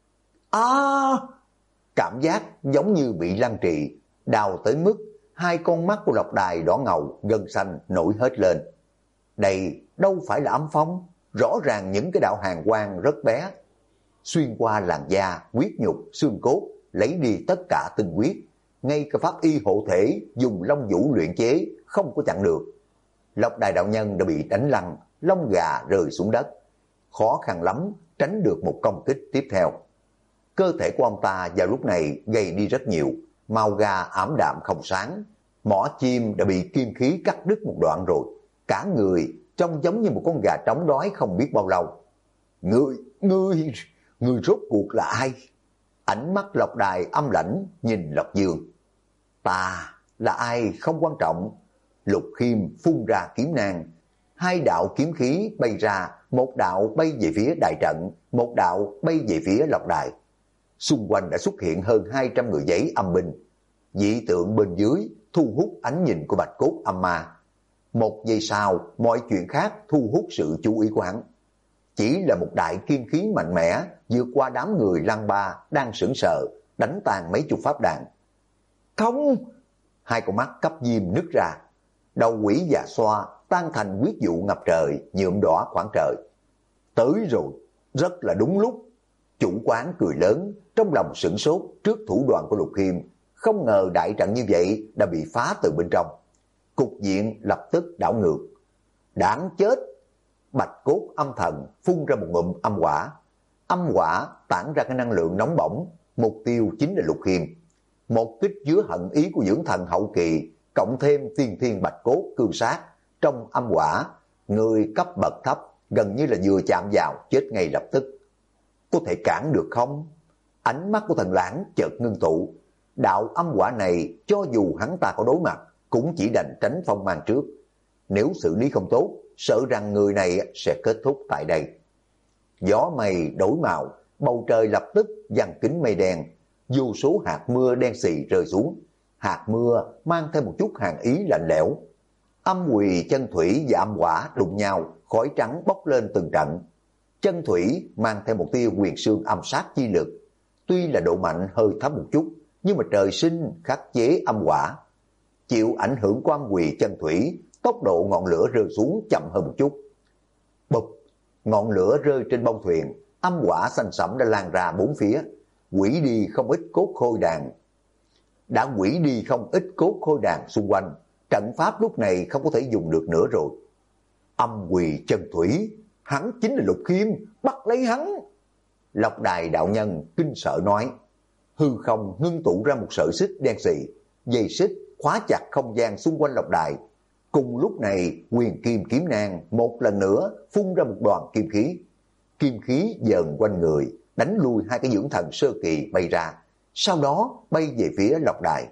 Cảm giác giống như bị lăng trì, đau tới mức hai con mắt của Lộc Đài đỏ ngầu, gân xanh nổi hết lên. Đây đâu phải là âm phong, rõ ràng những cái đạo hàn quang rất bé, xuyên qua làn da, huyết nhục, xương cốt, lấy đi tất cả tinh huyết. Ngay cả pháp y hộ thể dùng long vũ luyện chế không có chặn được. Lộc Đài đạo nhân đã bị đánh lăn, lông gà rơi xuống đất. Khó khăn lắm tránh được một công kích tiếp theo. Cơ thể của ông ta vào lúc này gầy đi rất nhiều, màu gà ảm đạm không sáng, mỏ chim đã bị kim khí cắt đứt một đoạn rồi. Cả người trông giống như một con gà trống đói không biết bao lâu. Ngươi rốt cuộc là ai? Ánh mắt Lộc Đài âm lãnh nhìn Lộc Dương. Ta là ai không quan trọng. Lục Khiêm phun ra kiếm nang, hai đạo kiếm khí bay ra, một đạo bay về phía đại trận, một đạo bay về phía Lộc Đài. Xung quanh đã xuất hiện hơn 200 người giấy âm binh. Dị tượng bên dưới thu hút ánh nhìn của Bạch Cốt Âm Ma. Một giây sau, mọi chuyện khác thu hút sự chú ý của hắn. Chỉ là một đại kim khí mạnh mẽ vượt qua đám người lăng ba đang sững sờ, đánh tan mấy chục pháp đàn. Không! Hai con mắt cấp diêm nứt ra, đầu quỷ già xoa tan thành huyết vụ ngập trời, nhuộm đỏ khoảng trời. Tới rồi, rất là đúng lúc. Chủ quán cười lớn, trong lòng sửng sốt trước thủ đoạn của Lục Khiêm, không ngờ đại trận như vậy đã bị phá từ bên trong. Cục diện lập tức đảo ngược. Đáng chết! Bạch Cốt âm thần phun ra một ngụm âm hỏa. Âm hỏa tản ra cái năng lượng nóng bỏng, mục tiêu chính là Lục Khiêm. Một kích chứa hận ý của dưỡng thần hậu kỳ, cộng thêm tiên thiên bạch cốt cương sát, trong âm hỏa, người cấp bậc thấp gần như là vừa chạm vào chết ngay lập tức. Có thể cản được không? Ánh mắt của Thần Lãng chợt ngưng tụ. Đạo âm hỏa này cho dù hắn ta có đối mặt cũng chỉ đành tránh phong mang trước. Nếu xử lý không tốt, sợ rằng người này sẽ kết thúc tại đây. Gió mây đổi màu, bầu trời lập tức giăng kín mây đen, vô số hạt mưa đen xì rơi xuống. Hạt mưa mang theo một chút hàn ý lạnh lẽo. Âm quỳ chân thủy và âm hỏa đụng nhau, khói trắng bốc lên từng trận. Chân thủy mang theo một tia huyền xương âm sát chi lực. Tuy là độ mạnh hơi thấp một chút, nhưng mà trời sinh khắc chế âm hỏa. Chịu ảnh hưởng của âm quỳ chân thủy, tốc độ ngọn lửa rơi xuống chậm hơn một chút. Bụp, ngọn lửa rơi trên bông thuyền, âm hỏa xanh sẫm đã lan ra bốn phía, hủy đi không ít cốt khôi đàn. Đã hủy đi không ít cốt khôi đàn xung quanh, trận pháp lúc này không có thể dùng được nữa rồi. Âm quỳ chân thủy, hắn chính là Lục Khiêm, bắt lấy hắn. Lộc Đài đạo nhân kinh sợ nói. Hư không ngưng tụ ra một sợi xích đen xì, dây xích khóa chặt không gian xung quanh Lộc Đài. Cùng lúc này, Huyền Kim kiếm nang một lần nữa phun ra một đoàn kim khí. Kim khí dần quanh người, đánh lui hai cái dưỡng thần sơ kỳ bay ra, sau đó bay về phía Lộc Đài.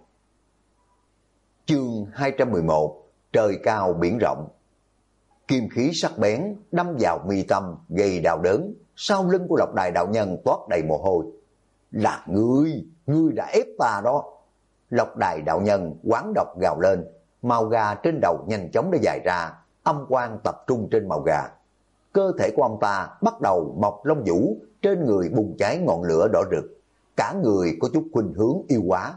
Chương 211, trời cao biển rộng. Kim khí sắc bén đâm vào mi tâm, gây đau đớn. Sau lưng của Lộc Đài đạo nhân toát đầy mồ hôi. Là ngươi đã ép ta đó. Lộc Đài đạo nhân oán độc gào lên, màu gà trên đầu nhanh chóng đã dài ra, âm quang tập trung trên màu gà. cơ thể của ông ta bắt đầu mọc lông vũ, trên người bùng cháy ngọn lửa đỏ rực, cả người có chút khuynh hướng yêu hóa.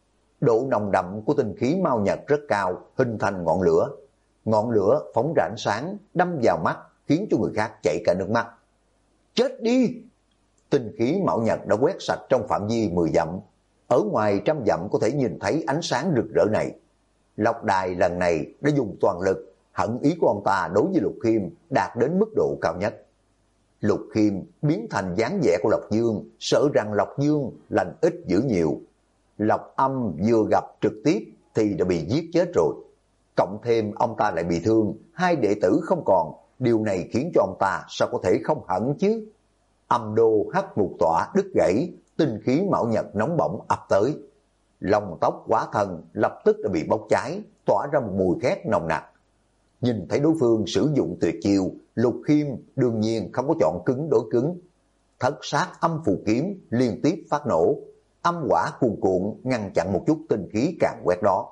Độ nồng đậm của tinh khí mao nhật rất cao, hình thành ngọn lửa. Ngọn lửa phóng ra ánh sáng, đâm vào mắt, khiến cho người khác chảy cả nước mắt. Chết đi! Tinh khí mão nhật đã quét sạch trong phạm vi 10 dặm. Ở ngoài trăm dặm có thể nhìn thấy ánh sáng rực rỡ này. Lộc Đài lần này đã dùng toàn lực, hận ý của ông ta đối với Lục Khiêm đạt đến mức độ cao nhất. Lục Khiêm biến thành dáng vẻ của Lộc Dương, sợ rằng Lộc Dương lành ít dữ nhiều. Lộc Âm vừa gặp trực tiếp thì đã bị giết chết rồi. Cộng thêm ông ta lại bị thương, hai đệ tử không còn, điều này khiến cho ông ta sao có thể không hận chứ. Âm đô hắc ngục tỏa đứt gãy, tinh khí mão nhật nóng bỏng ập tới. Lông tóc quá thân lập tức đã bị bốc cháy, tỏa ra một mùi khét nồng nặc. Nhìn thấy đối phương sử dụng tuyệt chiêu, Lục Khiêm đương nhiên không có chọn cứng đối cứng. Thất sát âm phù kiếm liên tiếp phát nổ, âm hỏa cuồn cuộn ngăn chặn một chút tinh khí càng quét đó.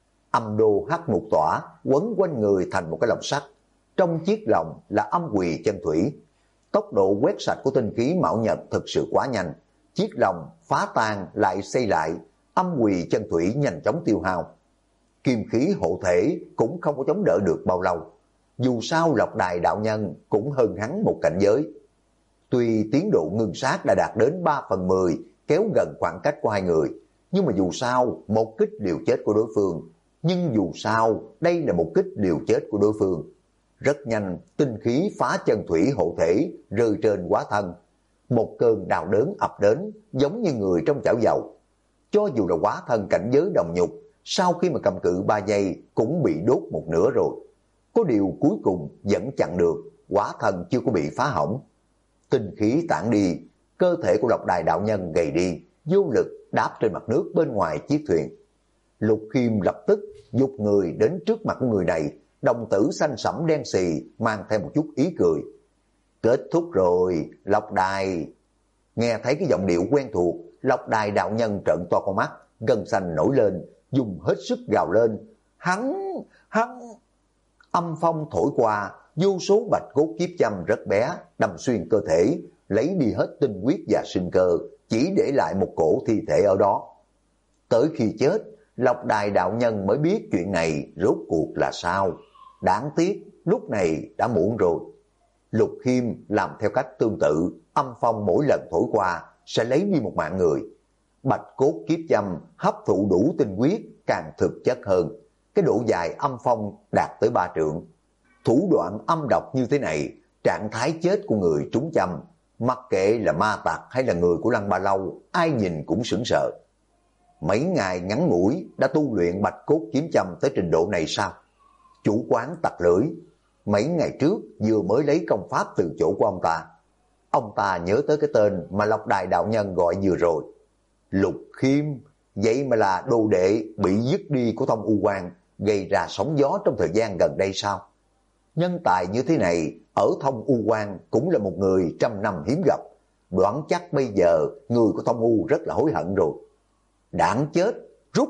Âm đô hắc ngục tỏa quấn quanh người thành một cái lồng sắt, trong chiếc lồng là âm quỳ chân thủy. Tốc độ quét sạch của tinh khí mão nhật thực sự quá nhanh, chiếc lồng phá tan lại xây lại, âm quỳ chân thủy nhanh chóng tiêu hao. Kim khí hộ thể cũng không có chống đỡ được bao lâu. Dù sao Lộc Đài đạo nhân cũng hơn hắn một cảnh giới. Tuy tiến độ ngưng sát đã đạt đến 3/10, kéo gần khoảng cách của hai người, nhưng mà dù sao một kích liều chết của đối phương. Nhưng dù sao đây là một kích liều chết của đối phương. Rất nhanh, tinh khí phá chân thủy hộ thể rơi trên quá thân. Một cơn đau đớn ập đến, giống như người trong chảo dầu. Cho dù là quá thân cảnh giới đồng nhục, sau khi mà cầm cự 3 giây cũng bị đốt một nửa rồi. Có điều cuối cùng vẫn chặn được, quá thân chưa có bị phá hỏng. Tinh khí tản đi, cơ thể của Lộc Đài đạo nhân gầy đi, vô lực đáp trên mặt nước bên ngoài chiếc thuyền. Lục Khiêm lập tức giục người đến trước mặt của người này, đồng tử xanh sẫm đen xì, mang theo một chút ý cười. Kết thúc rồi, Lộc Đài. Nghe thấy cái giọng điệu quen thuộc, Lộc Đài đạo nhân trợn to con mắt, gân xanh nổi lên, dùng hết sức gào lên. Hắn! Âm phong thổi qua, vô số bạch cốt kiếp châm rất bé, đâm xuyên cơ thể, lấy đi hết tinh huyết và sinh cơ, chỉ để lại một cổ thi thể ở đó. Tới khi chết, Lộc Đài đạo nhân mới biết chuyện này rốt cuộc là sao. Đáng tiếc, lúc này đã muộn rồi. Lục Khiêm làm theo cách tương tự, âm phong mỗi lần thổi qua sẽ lấy đi một mạng người. Bạch cốt kiếp châm hấp thụ đủ tinh huyết càng thực chất hơn. Cái độ dài âm phong đạt tới 3 trượng. Thủ đoạn âm độc như thế này, trạng thái chết của người trúng châm, mặc kệ là ma tặc hay là người của Lăng Ba Lâu, ai nhìn cũng sững sờ. Mấy ngày ngắn ngủi đã tu luyện bạch cốt kiếm châm tới trình độ này sao? Chủ quán tặc lưỡi, mấy ngày trước vừa mới lấy công pháp từ chỗ của ông ta. Ông ta nhớ tới cái tên mà Lộc Đài đạo nhân gọi vừa rồi. Lục Khiêm, vậy mà là đồ đệ bị dứt đi của Thông U Quan, gây ra sóng gió trong thời gian gần đây sao? Nhân tài như thế này, ở Thông U Quan cũng là một người trăm năm hiếm gặp. Đoán chắc bây giờ người của Thông U rất là hối hận rồi. Đảng chết, rút.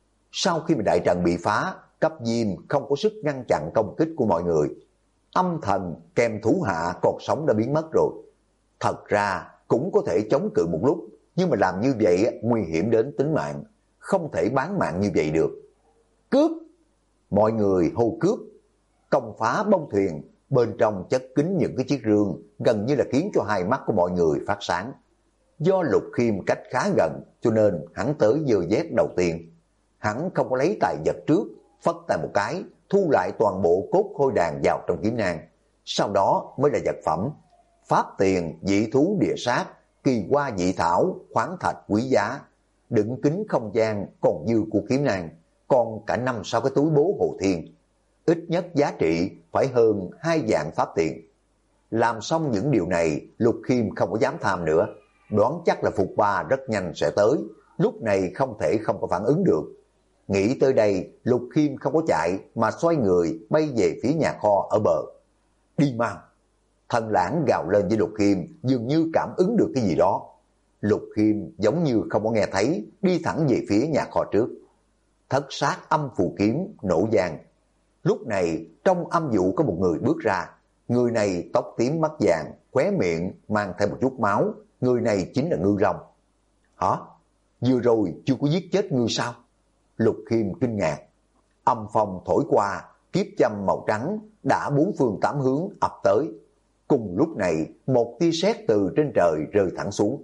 Sau khi mà đại trận bị phá, Cấp Diêm không có sức ngăn chặn công kích của mọi người. Âm thần kèm thủ hạ còn sống đã biến mất rồi. Thật ra cũng có thể chống cự một lúc, nhưng mà làm như vậy nguy hiểm đến tính mạng, không thể bán mạng như vậy được. Cướp! Mọi người hô cướp. Công phá bông thuyền, bên trong chất kín những cái chiếc rương, gần như là khiến cho hai mắt của mọi người phát sáng. Do Lục Khiêm cách khá gần, cho nên hắn tới dơ vét đầu tiên. Hắn không có lấy tài vật trước, phất tay một cái, thu lại toàn bộ cốt khôi đàn vào trong kiếm nang. Sau đó mới là vật phẩm. Pháp tiền, dị thú địa sát, kỳ hoa dị thảo, khoáng thạch quý giá, đựng kính không gian còn dư của kiếm nang, còn cả 5-6 cái túi bố hồ thiên. Ít nhất giá trị phải hơn 2 vạn pháp tiền. Làm xong những điều này, Lục Khiêm không có dám tham nữa. Đoán chắc là Phục Ba rất nhanh sẽ tới, lúc này không thể không có phản ứng được. Nghĩ tới đây, Lục Khiêm không có chạy mà xoay người bay về phía nhà kho ở bờ. Đi mau! Thần Lãng gào lên với Lục Khiêm, dường như cảm ứng được cái gì đó. Lục Khiêm giống như không có nghe thấy, đi thẳng về phía nhà kho trước. Thất sát âm phù kiếm nổ vang. Lúc này trong âm vụ có một người bước ra, Người này tóc tím mắt vàng, khóe miệng mang theo một chút máu, người này chính là Ngư Long. Hả? Vừa rồi chưa có giết chết ngươi sao? Lục Khiêm kinh ngạc. Âm phong thổi qua, kiếp châm màu trắng đã bốn phương tám hướng ập tới. Cùng lúc này, một tia sét từ trên trời rơi thẳng xuống.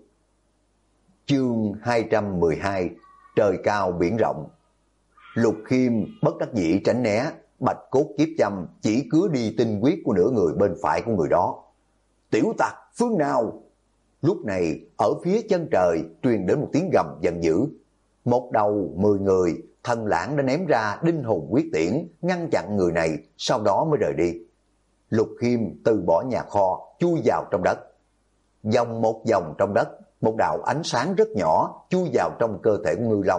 Chương 212, trời cao biển rộng. Lục Khiêm bất đắc dĩ tránh né, bạch cốt kiếp châm chỉ cứa đi tinh huyết của nửa người bên phải của người đó. Tiểu tặc phương nào? Lúc này, ở phía chân trời truyền đến một tiếng gầm giận dữ. Một đầu 10 người, Thân Lãng đã ném ra đinh hồn quyết tiễn, ngăn chặn người này, sau đó mới rời đi. Lục Khiêm từ bỏ nhà kho, chui vào trong đất. Vòng một vòng trong đất, một đạo ánh sáng rất nhỏ chui vào trong cơ thể của Ngư Long.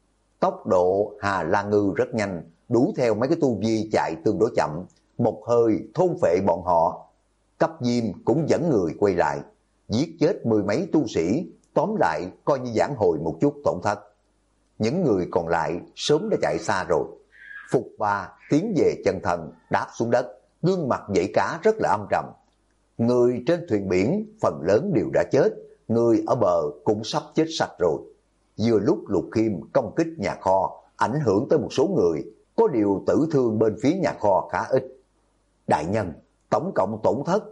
Tốc độ Hà La Ngư rất nhanh, đuổi theo mấy cái tu vi chạy tương đối chậm, một hơi thôn phệ bọn họ. Cấp Diêm cũng dẫn người quay lại, giết chết 10 mấy tu sĩ, tóm lại coi như giảng hồi một chút tổn thất. Những người còn lại sớm đã chạy xa rồi. Phục Ba tiến về chân thần, đáp xuống đất, gương mặt dãy cá rất là âm trầm. Người trên thuyền biển phần lớn đều đã chết, người ở bờ cũng sắp chết sạch rồi. Vừa lúc Lục Khiêm công kích nhà kho, ảnh hưởng tới một số người, có điều tử thương bên phía nhà kho khá ít. Đại nhân, tổng cộng tổn thất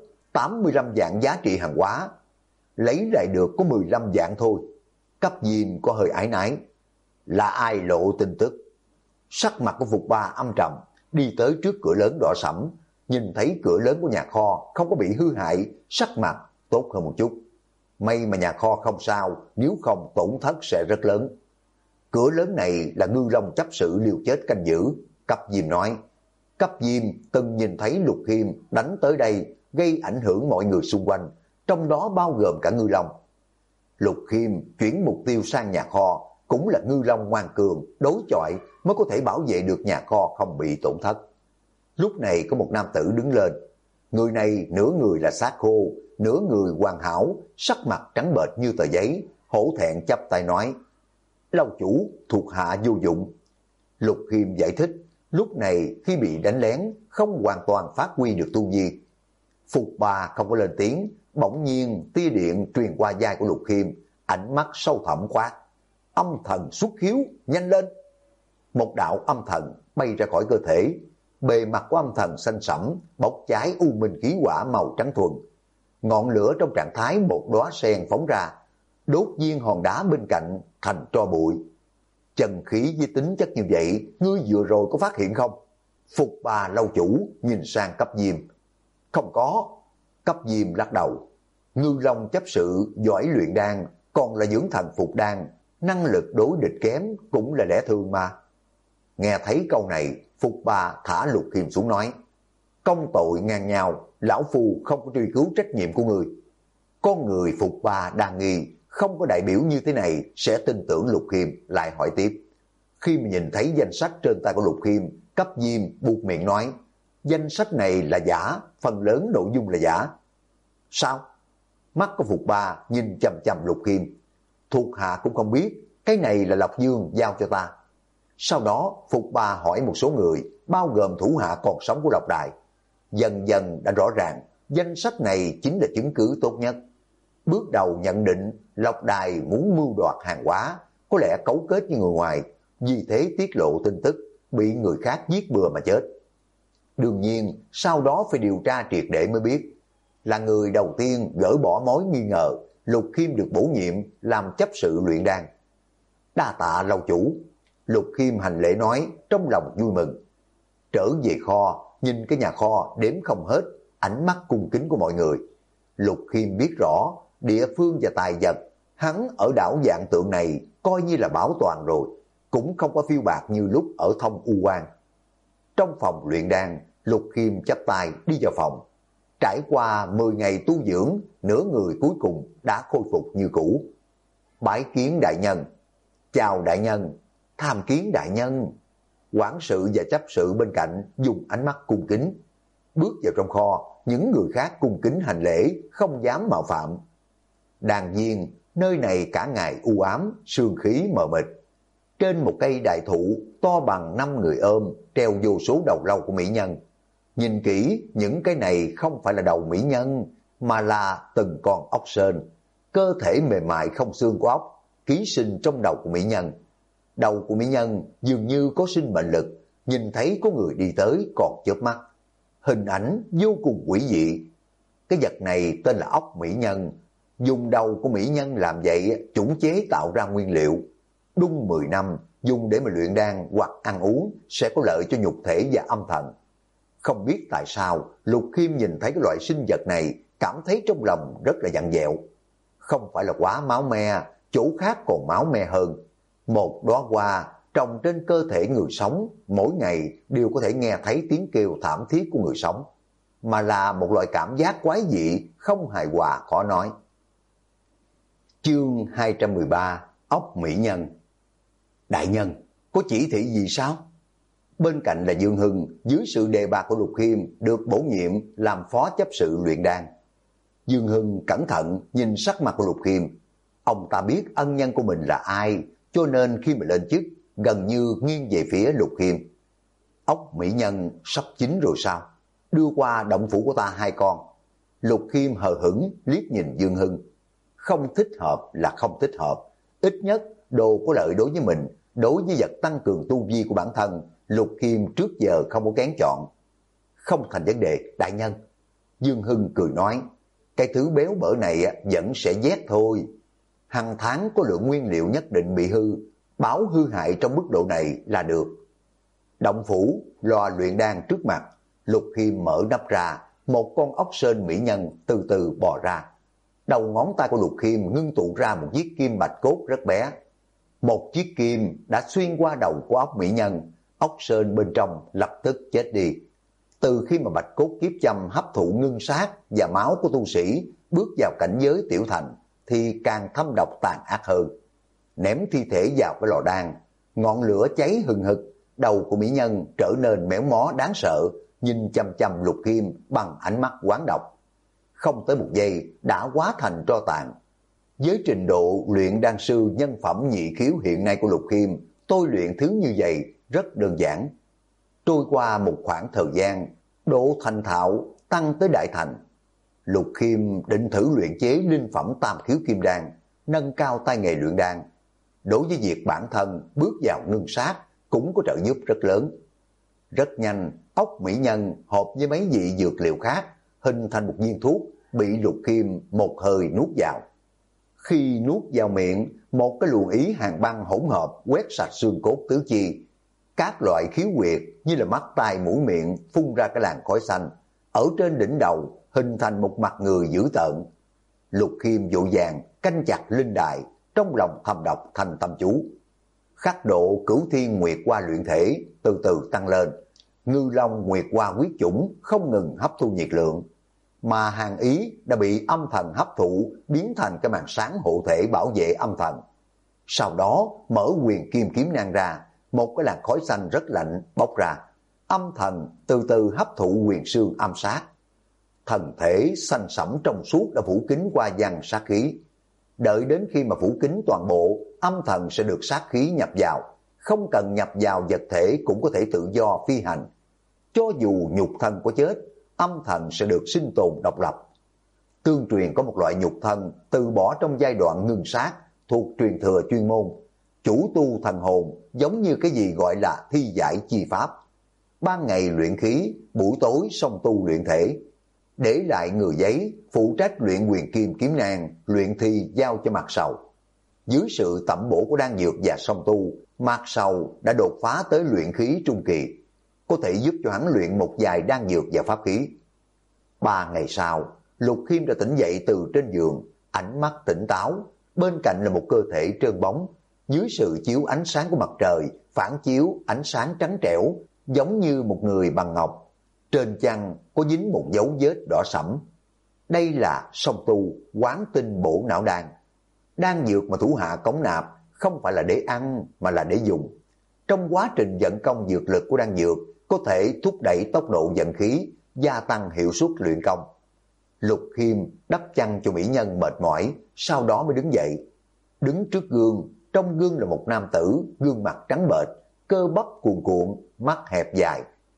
85 vạn giá trị hàng hóa, lấy lại được có 15 vạn thôi. Cấp Diêm có hơi ái nái. Là ai lộ tin tức? Sắc mặt của Phục Ba âm trầm, đi tới trước cửa lớn đỏ sẫm, nhìn thấy cửa lớn của nhà kho không có bị hư hại, sắc mặt tốt hơn một chút. May mà nhà kho không sao, nếu không tổn thất sẽ rất lớn. Cửa lớn này là Ngư Long chấp sự liều chết canh giữ. Cấp Diêm nói. Cấp Diêm từng nhìn thấy Lục Khiêm đánh tới đây, gây ảnh hưởng mọi người xung quanh, trong đó bao gồm cả Ngư Long. Lục Khiêm chuyển mục tiêu sang nhà kho, cũng là Ngư Long ngoan cường, đối chọi mới có thể bảo vệ được nhà kho không bị tổn thất. Lúc này có một nam tử đứng lên. Người này nửa người là xác khô, nửa người hoàn hảo, sắc mặt trắng bệch như tờ giấy, hổ thẹn chắp tay nói. Lâu chủ, thuộc hạ vô dụng. Lục Khiêm giải thích, lúc này khi bị đánh lén, không hoàn toàn phát huy được tu vi. Phục Ba không có lên tiếng, bỗng nhiên tia điện truyền qua vai của Lục Khiêm, ánh mắt sâu thẳm quát. Âm thần xuất hiếu, nhanh lên. Một đạo âm thần bay ra khỏi cơ thể, bề mặt của âm thần xanh sẫm, bốc cháy u minh khí hỏa màu trắng thuần. Ngọn lửa trong trạng thái một đóa sen phóng ra, đốt viên hòn đá bên cạnh thành tro bụi. Chân khí với tính chất như vậy, ngươi vừa rồi có phát hiện không? Phục Ba lâu chủ nhìn sang Cấp Diêm. Không có. Cấp Diêm lắc đầu. Ngư Long chấp sự giỏi luyện đan, còn là dưỡng thần phục đan, năng lực đối địch kém cũng là lẽ thường mà. Nghe thấy câu này, Phục Ba thả Lục Khiêm xuống nói. Công tội ngang nhau, lão phu không có truy cứu trách nhiệm của người. Con người Phục Ba đang nghi, không có đại biểu như thế này sẽ tin tưởng Lục Khiêm, lại hỏi tiếp. Khi mà nhìn thấy danh sách trên tay của Lục Khiêm, Cấp Diêm buộc miệng nói. Danh sách này là giả, phần lớn nội dung là giả. Sao? Mắt của Phục Ba nhìn chằm chằm Lục Khiêm. Thuộc hạ cũng không biết, cái này là Lộc Dương giao cho ta. Sau đó Phục Ba hỏi một số người, bao gồm thủ hạ còn sống của Lộc Đài. Dần dần đã rõ ràng, danh sách này chính là chứng cứ tốt nhất. Bước đầu nhận định Lộc Đài muốn mưu đoạt hàng hóa, có lẽ cấu kết với người ngoài, vì thế tiết lộ tin tức, bị người khác giết bừa mà chết. Đương nhiên, sau đó phải điều tra triệt để mới biết. Là người đầu tiên gỡ bỏ mối nghi ngờ, Lục Khiêm được bổ nhiệm làm chấp sự luyện đan. Đa tạ lâu chủ. Lục Khiêm hành lễ nói, trong lòng vui mừng. Trở về kho, nhìn cái nhà kho đếm không hết, ánh mắt cung kính của mọi người. Lục Khiêm biết rõ, địa phương và tài vật, hắn ở đảo Vạn Tượng này coi như là bảo toàn rồi, cũng không có phiêu bạc như lúc ở Thông U Quan. Trong phòng luyện đan, Lục Khiêm chắp tay đi vào phòng. Trải qua 10 ngày tu dưỡng, nửa người cuối cùng đã khôi phục như cũ. Bái kiến đại nhân. Chào đại nhân. Tham kiến đại nhân. Quản sự và chấp sự bên cạnh dùng ánh mắt cung kính. Bước vào trong kho, những người khác cung kính hành lễ, không dám mạo phạm. Đàn viên, nơi này cả ngày u ám, sương khí mờ mịt. Trên một cây đại thụ to bằng 5 người ôm, treo vô số đầu lâu của mỹ nhân. Nhìn kỹ, những cái này không phải là đầu mỹ nhân, mà là từng con ốc sên. Cơ thể mềm mại không xương của ốc, ký sinh trong đầu của mỹ nhân. Đầu của mỹ nhân dường như có sinh mệnh lực, nhìn thấy có người đi tới còn chớp mắt. Hình ảnh vô cùng quỷ dị. Cái vật này tên là ốc mỹ nhân. Dùng đầu của mỹ nhân làm vậy, chủng chế tạo ra nguyên liệu. Đun 10 năm, dùng để mà luyện đan hoặc ăn uống sẽ có lợi cho nhục thể và âm thần. Không biết tại sao, Lục Khiêm nhìn thấy cái loại sinh vật này, cảm thấy trong lòng rất là dặn dẹo. Không phải là quá máu me, chỗ khác còn máu me hơn. Một đóa hoa trồng trên cơ thể người sống, mỗi ngày đều có thể nghe thấy tiếng kêu thảm thiết của người sống, mà là một loại cảm giác quái dị, không hài hòa khó nói. Chương 213: Ốc mỹ nhân. Đại nhân, có chỉ thị gì sao? Bên cạnh là Dương Hưng, dưới sự đề bạt của Lục Khiêm, được bổ nhiệm làm phó chấp sự luyện đan. Dương Hưng cẩn thận nhìn sắc mặt của Lục Khiêm. Ông ta biết ân nhân của mình là ai, cho nên khi mà lên chức, gần như nghiêng về phía Lục Khiêm. Ốc mỹ nhân sắp chín rồi sao? Đưa qua động phủ của ta 2 con. Lục Khiêm hờ hững liếc nhìn Dương Hưng. Không thích hợp là không thích hợp. Ít nhất đồ có lợi đối với mình, đối với vật tăng cường tu vi của bản thân, Lục Khiêm trước giờ không có kén chọn. Không thành vấn đề, đại nhân. Dương Hưng cười nói, cái thứ béo bở này vẫn sẽ rét thôi. Hàng tháng có lượng nguyên liệu nhất định bị hư, báo hư hại trong mức độ này là được. Động phủ, lò luyện đan trước mặt, Lục Khiêm mở nắp ra, một con ốc sên mỹ nhân từ từ bò ra. Đầu ngón tay của Lục Khiêm ngưng tụ ra một chiếc kim bạch cốt rất bé. Một chiếc kim đã xuyên qua đầu của ốc mỹ nhân, ốc sên bên trong lập tức chết đi. Từ khi mà bạch cốt kiếp châm hấp thụ ngưng sát và máu của tu sĩ bước vào cảnh giới tiểu thành, thì càng thâm độc tàn ác hơn. Ném thi thể vào cái lò đan, ngọn lửa cháy hừng hực, đầu của mỹ nhân trở nên méo mó đáng sợ, nhìn chằm chằm Lục Khiêm bằng ánh mắt oán độc. Không tới một giây đã hóa thành tro tàn. Với trình độ luyện đan sư nhân phẩm nhị khiếu hiện nay của Lục Khiêm, tôi luyện thứ như vậy rất đơn giản. Trôi qua một khoảng thời gian, độ thành thạo tăng tới đại thành. Lục Khiêm định thử luyện chế linh phẩm tam khiếu kim đan, nâng cao tay nghề luyện đan. Đối với việc bản thân bước vào ngưng sát cũng có trợ giúp rất lớn. Rất nhanh, ốc mỹ nhân hợp với mấy vị dược liệu khác, hình thành một viên thuốc, bị Lục Khiêm một hơi nuốt vào. Khi nuốt vào miệng, một cái luồng ý hàn băng hỗn hợp quét sạch xương cốt tứ chi. Các loại khiếu huyệt như là mắt, tai, mũi, miệng phun ra cái làn khói xanh. Ở trên đỉnh đầu hình thành một mặt người dữ tợn. Lục Khiêm vội vàng canh chặt linh đài, trong lòng thầm đọc thành tâm chú. Khắc độ cửu thiên nguyệt hoa luyện thể từ từ tăng lên. Ngư long nguyệt hoa quyết chủng không ngừng hấp thu nhiệt lượng. Mà hàng ý đã bị âm thần hấp thụ, biến thành cái màn sáng hộ thể bảo vệ âm thần. Sau đó mở huyền kim kiếm nang ra, một cái làn khói xanh rất lạnh bốc ra. Âm thần từ từ hấp thụ huyền xương âm sát. Thần thể xanh sẫm trong suốt đã phủ kín qua văn sát khí. Đợi đến khi mà phủ kín toàn bộ, âm thần sẽ được sát khí nhập vào. Không cần nhập vào vật thể cũng có thể tự do phi hành. Cho dù nhục thân có chết, âm thần sẽ được sinh tồn độc lập. Tương truyền có một loại nhục thân từ bỏ trong giai đoạn ngưng sát, thuộc truyền thừa chuyên môn. Chủ tu thần hồn giống như cái gì gọi là thi giải chi pháp. Ban ngày luyện khí, buổi tối song tu luyện thể. Để lại người giấy, phụ trách luyện huyền kim kiếm nang, luyện thi giao cho Mạc Sầu. Dưới sự tẩm bổ của đan dược và song tu, Mạc Sầu đã đột phá tới luyện khí trung kỳ, có thể giúp cho hắn luyện một vài đan dược và pháp khí. 3 ngày sau, Lục Khiêm đã tỉnh dậy từ trên giường, ánh mắt tỉnh táo, bên cạnh là một cơ thể trơn bóng, dưới sự chiếu ánh sáng của mặt trời, phản chiếu ánh sáng trắng trẻo, giống như một người bằng ngọc. Trên chăn có dính một dấu vết đỏ sẫm. Đây là song tu quán tinh bổ não đan. Đan dược mà thủ hạ cống nạp không phải là để ăn mà là để dùng. Trong quá trình vận công dược lực của đan dược có thể thúc đẩy tốc độ vận khí, gia tăng hiệu suất luyện công. Lục Khiêm đắp chăn cho mỹ nhân mệt mỏi, sau đó mới đứng dậy. Đứng trước gương, trong gương là một nam tử, gương mặt trắng bệch, cơ bắp cuồn cuộn, mắt hẹp dài.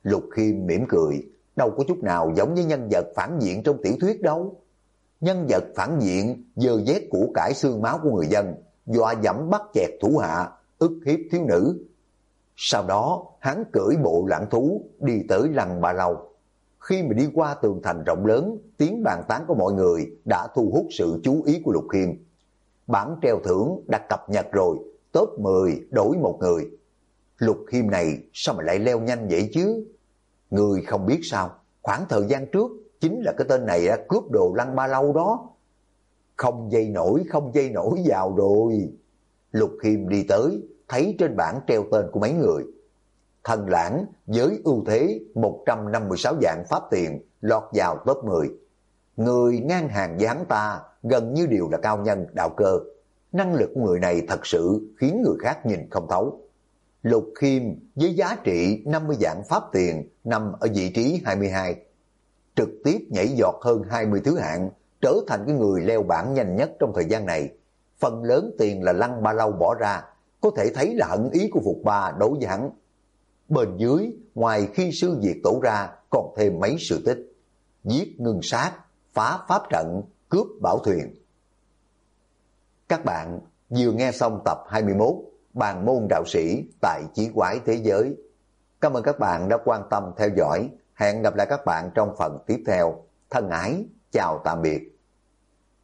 Lục Khiêm mỉm cười, đâu có chút nào giống với nhân vật phản diện trong tiểu thuyết đâu. Nhân vật phản diện dơ vét của cải xương máu của người dân, dọa dẫm bắt chẹt thủ hạ, ức hiếp thiếu nữ. Sau đó hắn cưỡi bộ lãng thú đi tới Lăng Ba Lâu. Khi mà đi qua tường thành rộng lớn, tiếng bàn tán của mọi người đã thu hút sự chú ý của Lục Khiêm. Bảng treo thưởng đã cập nhật rồi, top 10 đổi một người. Lục Khiêm này sao mà lại leo nhanh vậy chứ? Người không biết sao, khoảng thời gian trước chính là cái tên này cướp đồ Lăng Ba Lâu đó. Không dây nổi vào rồi. Lục Khiêm đi tới, thấy trên bảng treo tên của mấy người. Thần Lãng với ưu thế 156 vạn pháp tiền lọt vào top 10. Người ngang hàng với hắn ta gần như đều là cao nhân đạo cơ. Năng lực của người này thật sự khiến người khác nhìn không thấu. Lục Khiêm với giá trị 50 vạn pháp tiền nằm ở vị trí 22. Trực tiếp nhảy giọt hơn 20 thứ hạng, trở thành cái người leo bảng nhanh nhất trong thời gian này. Phần lớn tiền là Lăng Ba Lâu bỏ ra, có thể thấy là hận ý của Phục Ba đối với hắn. Bên dưới, ngoài khi sư diệt tổ ra, còn thêm mấy sự tích. Giết ngưng sát, phá pháp trận, cướp bảo thuyền. Các bạn vừa nghe xong tập 21 Bàn môn đạo sĩ tại Chí Quái Thế Giới. Cảm ơn các bạn đã quan tâm theo dõi. Hẹn gặp lại các bạn trong phần tiếp theo. Thân ái, chào tạm biệt.